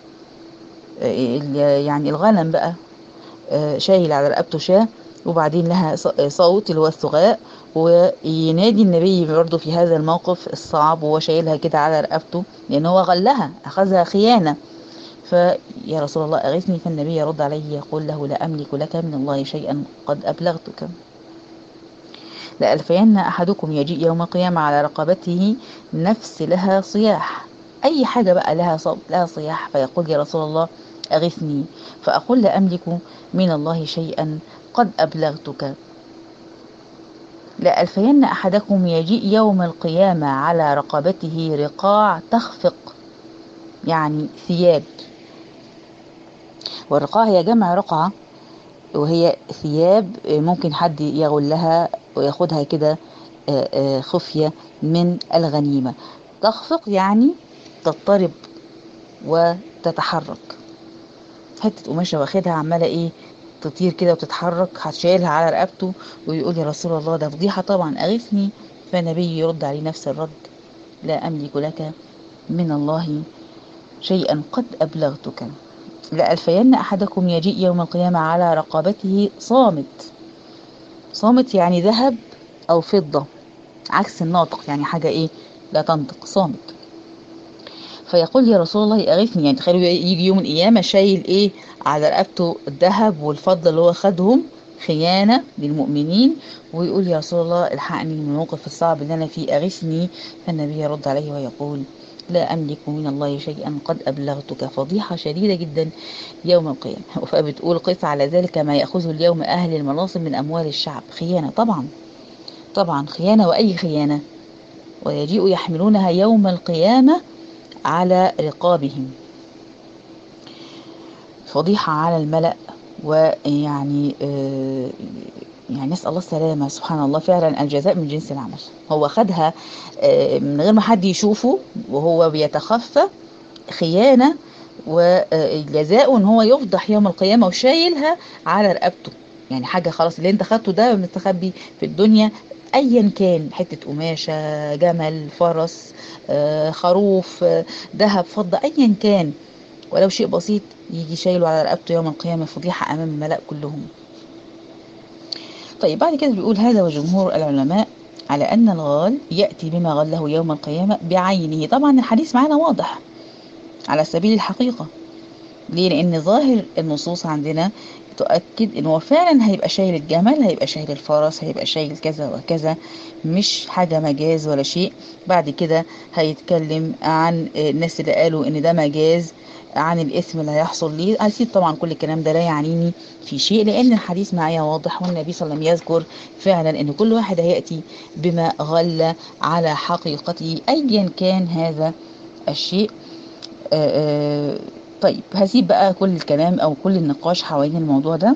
يعني الغنم بقى، شايل على رقبته شاة، وبعدين لها صوت اللي هو الثغاء، وينادي النبي برضه في هذا الموقف الصعب وهو شايلها كده على رقبته، لأن هو غلها، أخذها خيانة. فيا رسول الله أغثني. فالنبي يرد عليه يقول له: لا أملك لك من الله شيئا قد أبلغتك. لألفين أحدكم يجيء يوم القيامة على رقبته نفس لها صياح، أي حاجة بقى لها صوت، لها صياح، فيقول: يا رسول الله أغثني. فأقول: لا أملك من الله شيئا قد أبلغتك. لألفين أحدكم يجيء يوم القيامة على رقبته رقاع تخفق، يعني ثياب، والرقاع هي جمع رقعة، وهي ثياب ممكن حد يغلها وياخدها كده خفية من الغنيمة. تخفق يعني تضطرب وتتحرك، حتة قماشة واخدها عمالة ايه تطير كده وتتحرك، هتشيلها على رقبته ويقول: يا رسول الله ده فضيحة طبعا، أغثني. فالنبي يرد عليه نفس الرد: لا أملك لك من الله شيئا قد أبلغتك. لألفين أحدكم يجيء يوم القيامة على رقبته صامت. صامت يعني ذهب أو فضة، عكس الناطق، يعني حاجة ايه لا تنطق، صامت. فيقول: يا رسول الله أغثني. يعني تخيلوا يجي يوم القيامة شايل ايه على رقبته؟ الذهب والفضة اللي هو خدهم خيانة للمؤمنين، ويقول: يا رسول الله الحقني من الموقف الصعب اللي أنا فيه، أغثني. فالنبي يرد عليه ويقول: لا أملك من الله شيئا قد أبلغتك. فضيحة شديدة جدا يوم القيامة. فبتقول: قس على ذلك ما يأخذه اليوم أهل المناصب من أموال الشعب. خيانة طبعا، طبعا خيانة، وأي خيانة. ويجيء يحملونها يوم القيامة على رقابهم. فضيحة على الملأ، ويعني يعني نسأل الله السلامة. سبحان الله، فعلا الجزاء من جنس العمل. هو خدها من غير ما حد يشوفه وهو بيتخفى، خيانة، وجزاؤه ان هو يفضح يوم القيامة وشايلها على رقبته. يعني حاجة خلاص، اللي انت خدته ده مستخبي في الدنيا، ايا كان، حتة قماشة، جمل، فرس، خروف، ذهب، فضة، ايا كان، ولو شيء بسيط، يجي شايله على رقبته يوم القيامة فضيحة امام الملأ كلهم. طيب بعد كده بيقول: هذا وجمهور العلماء على أن الغال يأتي بما غله يوم القيامة بعينه. طبعا الحديث معنا واضح على سبيل الحقيقة. ليه؟ لأن ظاهر النصوص عندنا تؤكد إن هو فعلا هيبقى شايل الجمل، هيبقى شايل الفرس، هيبقى شايل كذا وكذا، مش حاجة مجاز ولا شيء. بعد كده هيتكلم عن الناس اللي قالوا إن ده مجاز، عن الإثم اللي هيحصل ليه. هسيب طبعا كل الكلام ده لا يعنيني في شيء، لأن الحديث معايا واضح، والنبي صلى الله عليه وسلم يذكر فعلا إن كل واحد هيأتي بما غل على حقيقته أيا كان هذا الشيء. طيب هسيب بقى كل الكلام أو كل النقاش حوالين الموضوع ده،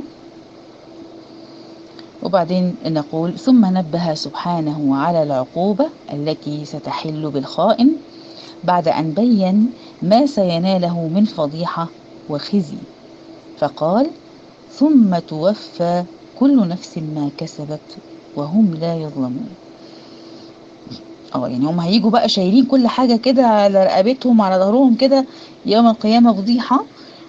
وبعدين نقول: ثم نبه سبحانه على العقوبة التي ستحل بالخائن بعد أن بين ما سيناله من فضيحة وخزي، فقال: ثم توفى كل نفس ما كسبت وهم لا يظلمون. يعني هم هيجوا بقى شايلين كل حاجة كده على رقبتهم وعلى ظهرهم كده يوم القيامة فضيحة،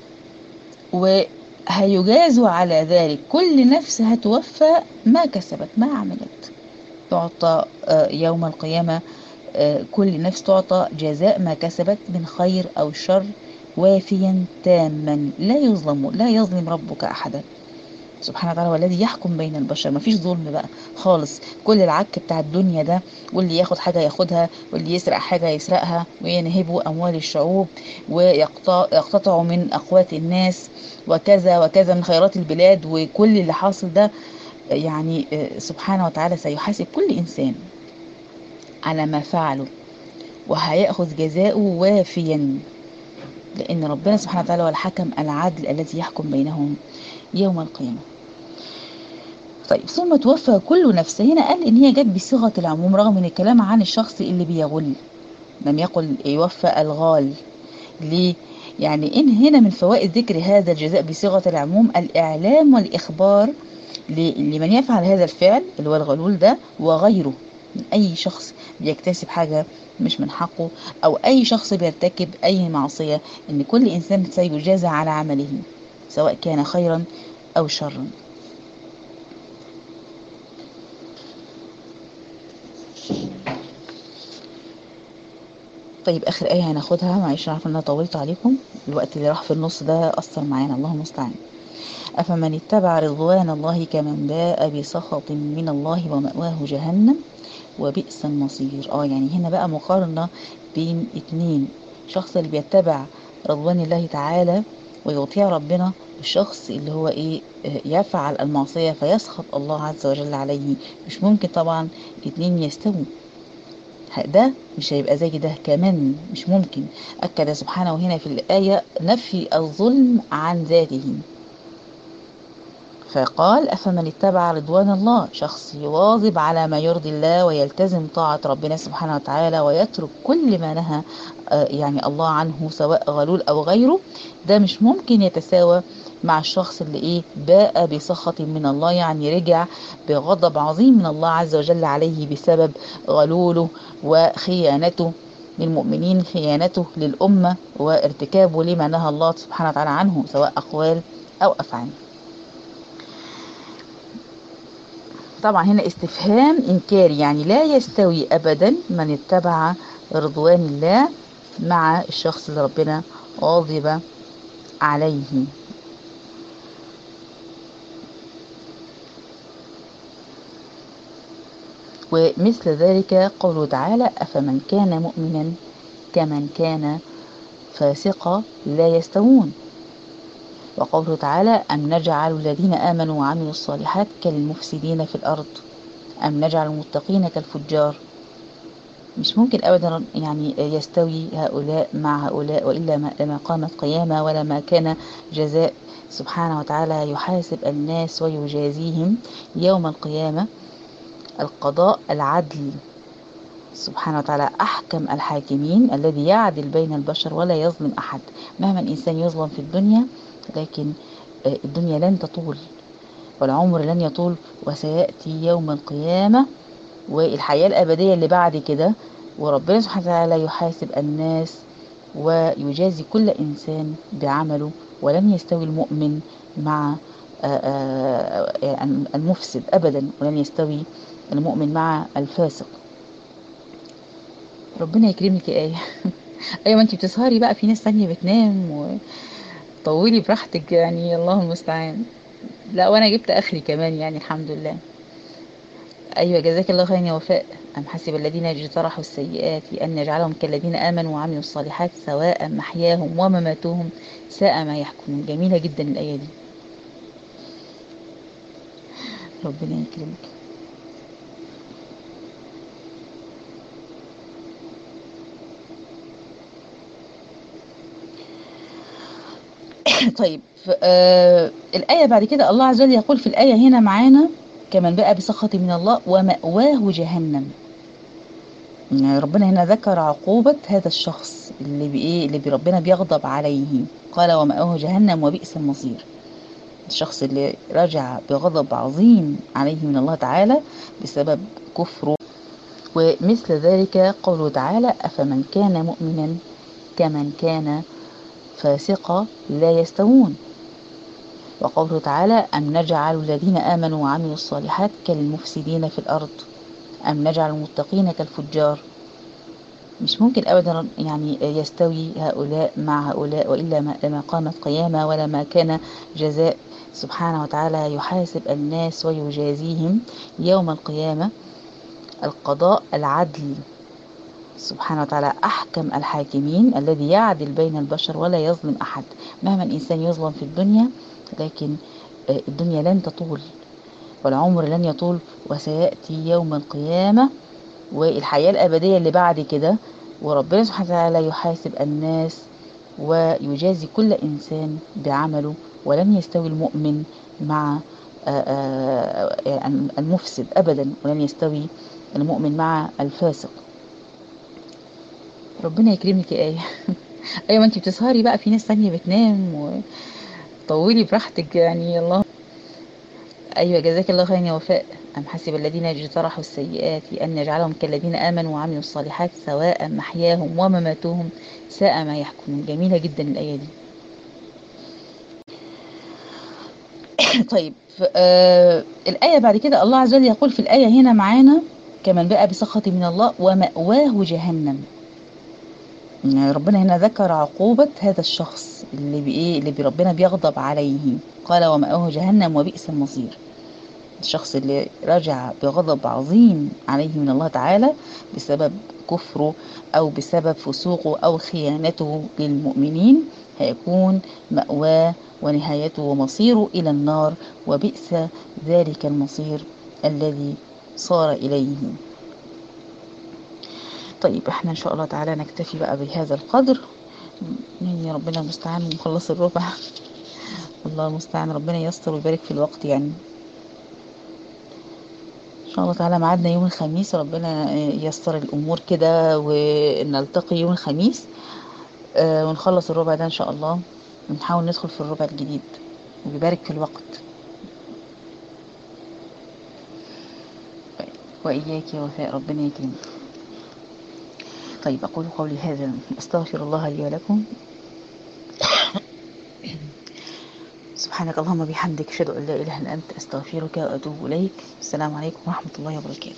وهيجازوا على ذلك. كل نفس هتوفى ما كسبت، ما عملت، تعطى يوم القيامة كل نفس تعطى جزاء ما كسبت من خير أو شر وافيا تاما، لا يظلم، لا يظلم ربك أحدا سبحانه وتعالى. والذي يحكم بين البشر، ما فيش ظلم بقى خالص. كل العك بتاع الدنيا ده، واللي ياخد حاجة ياخدها، واللي يسرق حاجة يسرقها، وينهبوا أموال الشعوب، ويقتطعوا من أقوات الناس، وكذا وكذا من خيرات البلاد، وكل اللي حاصل ده يعني سبحانه وتعالى سيحاسب كل إنسان على ما فعله، وهيأخذ جزاؤه وافيا، لأن ربنا سبحانه وتعالى هو الحكم العدل الذي يحكم بينهم يوم القيامة. طيب ثم توفى كل نفس، هنا قال ان هي جت بصيغه العموم، رغم ان الكلام عن الشخص اللي بيغل، لم يقل يوفى الغال. ليه؟ يعني ان هنا من فوائد ذكر هذا الجزاء بصيغه العموم الاعلام والاخبار لمن يفعل هذا الفعل اللي هو الغلول ده وغيره من اي شخص بيكتسب حاجه مش من حقه، او اي شخص بيرتكب اي معصيه، ان كل انسان سيجازى على عمله سواء كان خيرا او شرا. طيب آخر آية هناخدها، معلش عارفة إن أنا طولت عليكم، الوقت اللي راح في النص ده أثر معانا، الله المستعان. أفمن اتبع رضوان الله كمن باء بسخط من الله ومأواه جهنم وبئس المصير. يعني هنا بقى مقارنة بين اتنين: شخص اللي بيتبع رضوان الله تعالى ويطيع ربنا، الشخص اللي هو يفعل المعصية فيسخط الله عز وجل عليه. مش ممكن طبعا الاتنين يستووا، ده مش هيبقى زي ده كمان، مش ممكن. أكد سبحانه هنا في الآية نفي الظلم عن ذاته، فقال: أفمن اتبع رضوان الله، شخص يواظب على ما يرضي الله ويلتزم طاعة ربنا سبحانه وتعالى ويترك كل ما نهى يعني الله عنه سواء غلول أو غيره، ده مش ممكن يتساوى مع الشخص اللي باء بسخط من الله، يعني رجع بغضب عظيم من الله عز وجل عليه بسبب غلوله وخيانته للمؤمنين، خيانته للأمة، وارتكابه لما نهى الله سبحانه وتعالى عنه سواء أقوال أو أفعال. طبعا هنا استفهام إنكاري، يعني لا يستوي أبدا من اتبع رضوان الله مع الشخص اللي ربنا غاضب عليه. ومثل ذلك قوله تعالى: أفمن كان مؤمنا كمن كان فاسقا لا يستوون. وقوله تعالى: أم نجعل الذين آمنوا وعملوا الصالحات كالمفسدين في الأرض أم نجعل المتقين كالفجار. مش ممكن أبدا يعني يستوي هؤلاء مع هؤلاء، وإلا لما قامت قيامة ولا ما كان جزاء. سبحانه وتعالى يحاسب الناس ويجازيهم يوم القيامة. القضاء العدل، سبحانه وتعالى أحكم الحاكمين الذي يعدل بين البشر ولا يظلم أحد. مهما الإنسان يظلم في الدنيا، لكن الدنيا لن تطول والعمر لن يطول، وسيأتي يوم القيامة والحياة الأبدية اللي بعد كده، وربنا سبحانه وتعالى يحاسب الناس ويجازي كل إنسان بعمله. ولن يستوي المؤمن مع المفسد أبدا، ولن يستوي المؤمن مع الفاسق. ربنا يكرمك يا آية. أيوة، ما انتي بتسهري بقى، في ناس تانية بتنام، وطولي براحتك يعني، الله المستعان. لا، وأنا جبت آخري كمان يعني، الحمد لله. أيوة، جزاك الله خيرا يا وفاء. أم حسب الذين اجترحوا السيئات أن نجعلهم كالذين آمنوا وعملوا الصالحات سواء محياهم ومماتهم ساء ما يحكمون. جميلة جدا الآية دي، ربنا يكرمك. طيب، الآية بعد كده الله عز وجل يقول في الآية هنا معانا كمان بقى بسخط من الله ومأواه جهنم. يعني ربنا هنا ذكر عقوبة هذا الشخص اللي ربنا بيغضب عليه. قال ومأواه جهنم وبئس المصير. الشخص اللي رجع بغضب عظيم عليه من الله تعالى بسبب كفره. ومثل ذلك قوله تعالى أفمن كان مؤمنا كمن كان فاسقا لا يستوون. وقوله تعالى أم نجعل الذين آمنوا وعملوا الصالحات كالمفسدين في الأرض أم نجعل المتقين كالفجار. مش ممكن أبدا يعني يستوي هؤلاء مع هؤلاء، وإلا لما قامت قيامة ولا ما كان جزاء. سبحانه وتعالى يحاسب الناس ويجازيهم يوم القيامة. القضاء العدل، سبحانه وتعالى أحكم الحاكمين الذي يعدل بين البشر ولا يظلم أحد. مهما الإنسان يظلم في الدنيا، لكن الدنيا لن تطول والعمر لن يطول، وسيأتي يوم القيامة والحياة الأبدية اللي بعد كده، وربنا سبحانه وتعالى يحاسب الناس ويجازي كل إنسان بعمله. ولن يستوي المؤمن مع المفسد أبدا، ولن يستوي المؤمن مع الفاسق. ربنا يكرمك يا آية. أيوة، ما انتي بتسهري بقى، في ناس تانية بتنام، وطولي براحتك يعني، الله. أيوة، جزاك الله خيرا يا وفاء. أم حسب الذين اجترحوا السيئات أن نجعلهم كالذين آمنوا وعملوا الصالحات سواء محياهم ومماتهم ساء ما يحكمون. جميلة جدا الآية دي. طيب، الآية بعد كده الله عز وجل يقول في الآية هنا معانا كمان بقى بسخط من الله ومأواه جهنم. يعني ربنا هنا ذكر عقوبة هذا الشخص اللي ربنا بيغضب عليه. قال ومأواه جهنم وبئس المصير. الشخص اللي رجع بغضب عظيم عليه من الله تعالى بسبب كفره أو بسبب فسوقه أو خيانته للمؤمنين، هيكون مأواه ونهايته ومصيره إلى النار، وبئس ذلك المصير الذي صار إليه. طيب، احنا إن شاء الله تعالى نكتفي بقى بهذا القدر. يعني ربنا المستعان، مخلص الربع. الله المستعان، ربنا ييسر ويبارك في الوقت يعني. ان شاء الله تعالى ميعادنا يوم الخميس، ربنا ييسر الامور كده ونلتقي يوم الخميس ونخلص الربع ده ان شاء الله، ونحاول ندخل في الربع الجديد ويبارك في الوقت. واياك يا وفاء، ربنا يكرمك. طيب، اقول قولي هذا، استغفر الله لي ولكم. سبحانك اللهم بحمدك، اشهد ان لا اله الا انت، استغفرك واتوب اليك. السلام عليكم ورحمه الله وبركاته.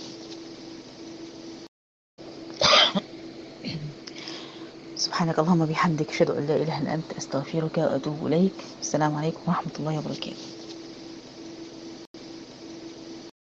سبحانك اللهم بحمدك، اشهد ان لا اله الا انت، استغفرك واتوب اليك. السلام عليكم ورحمه الله وبركاته.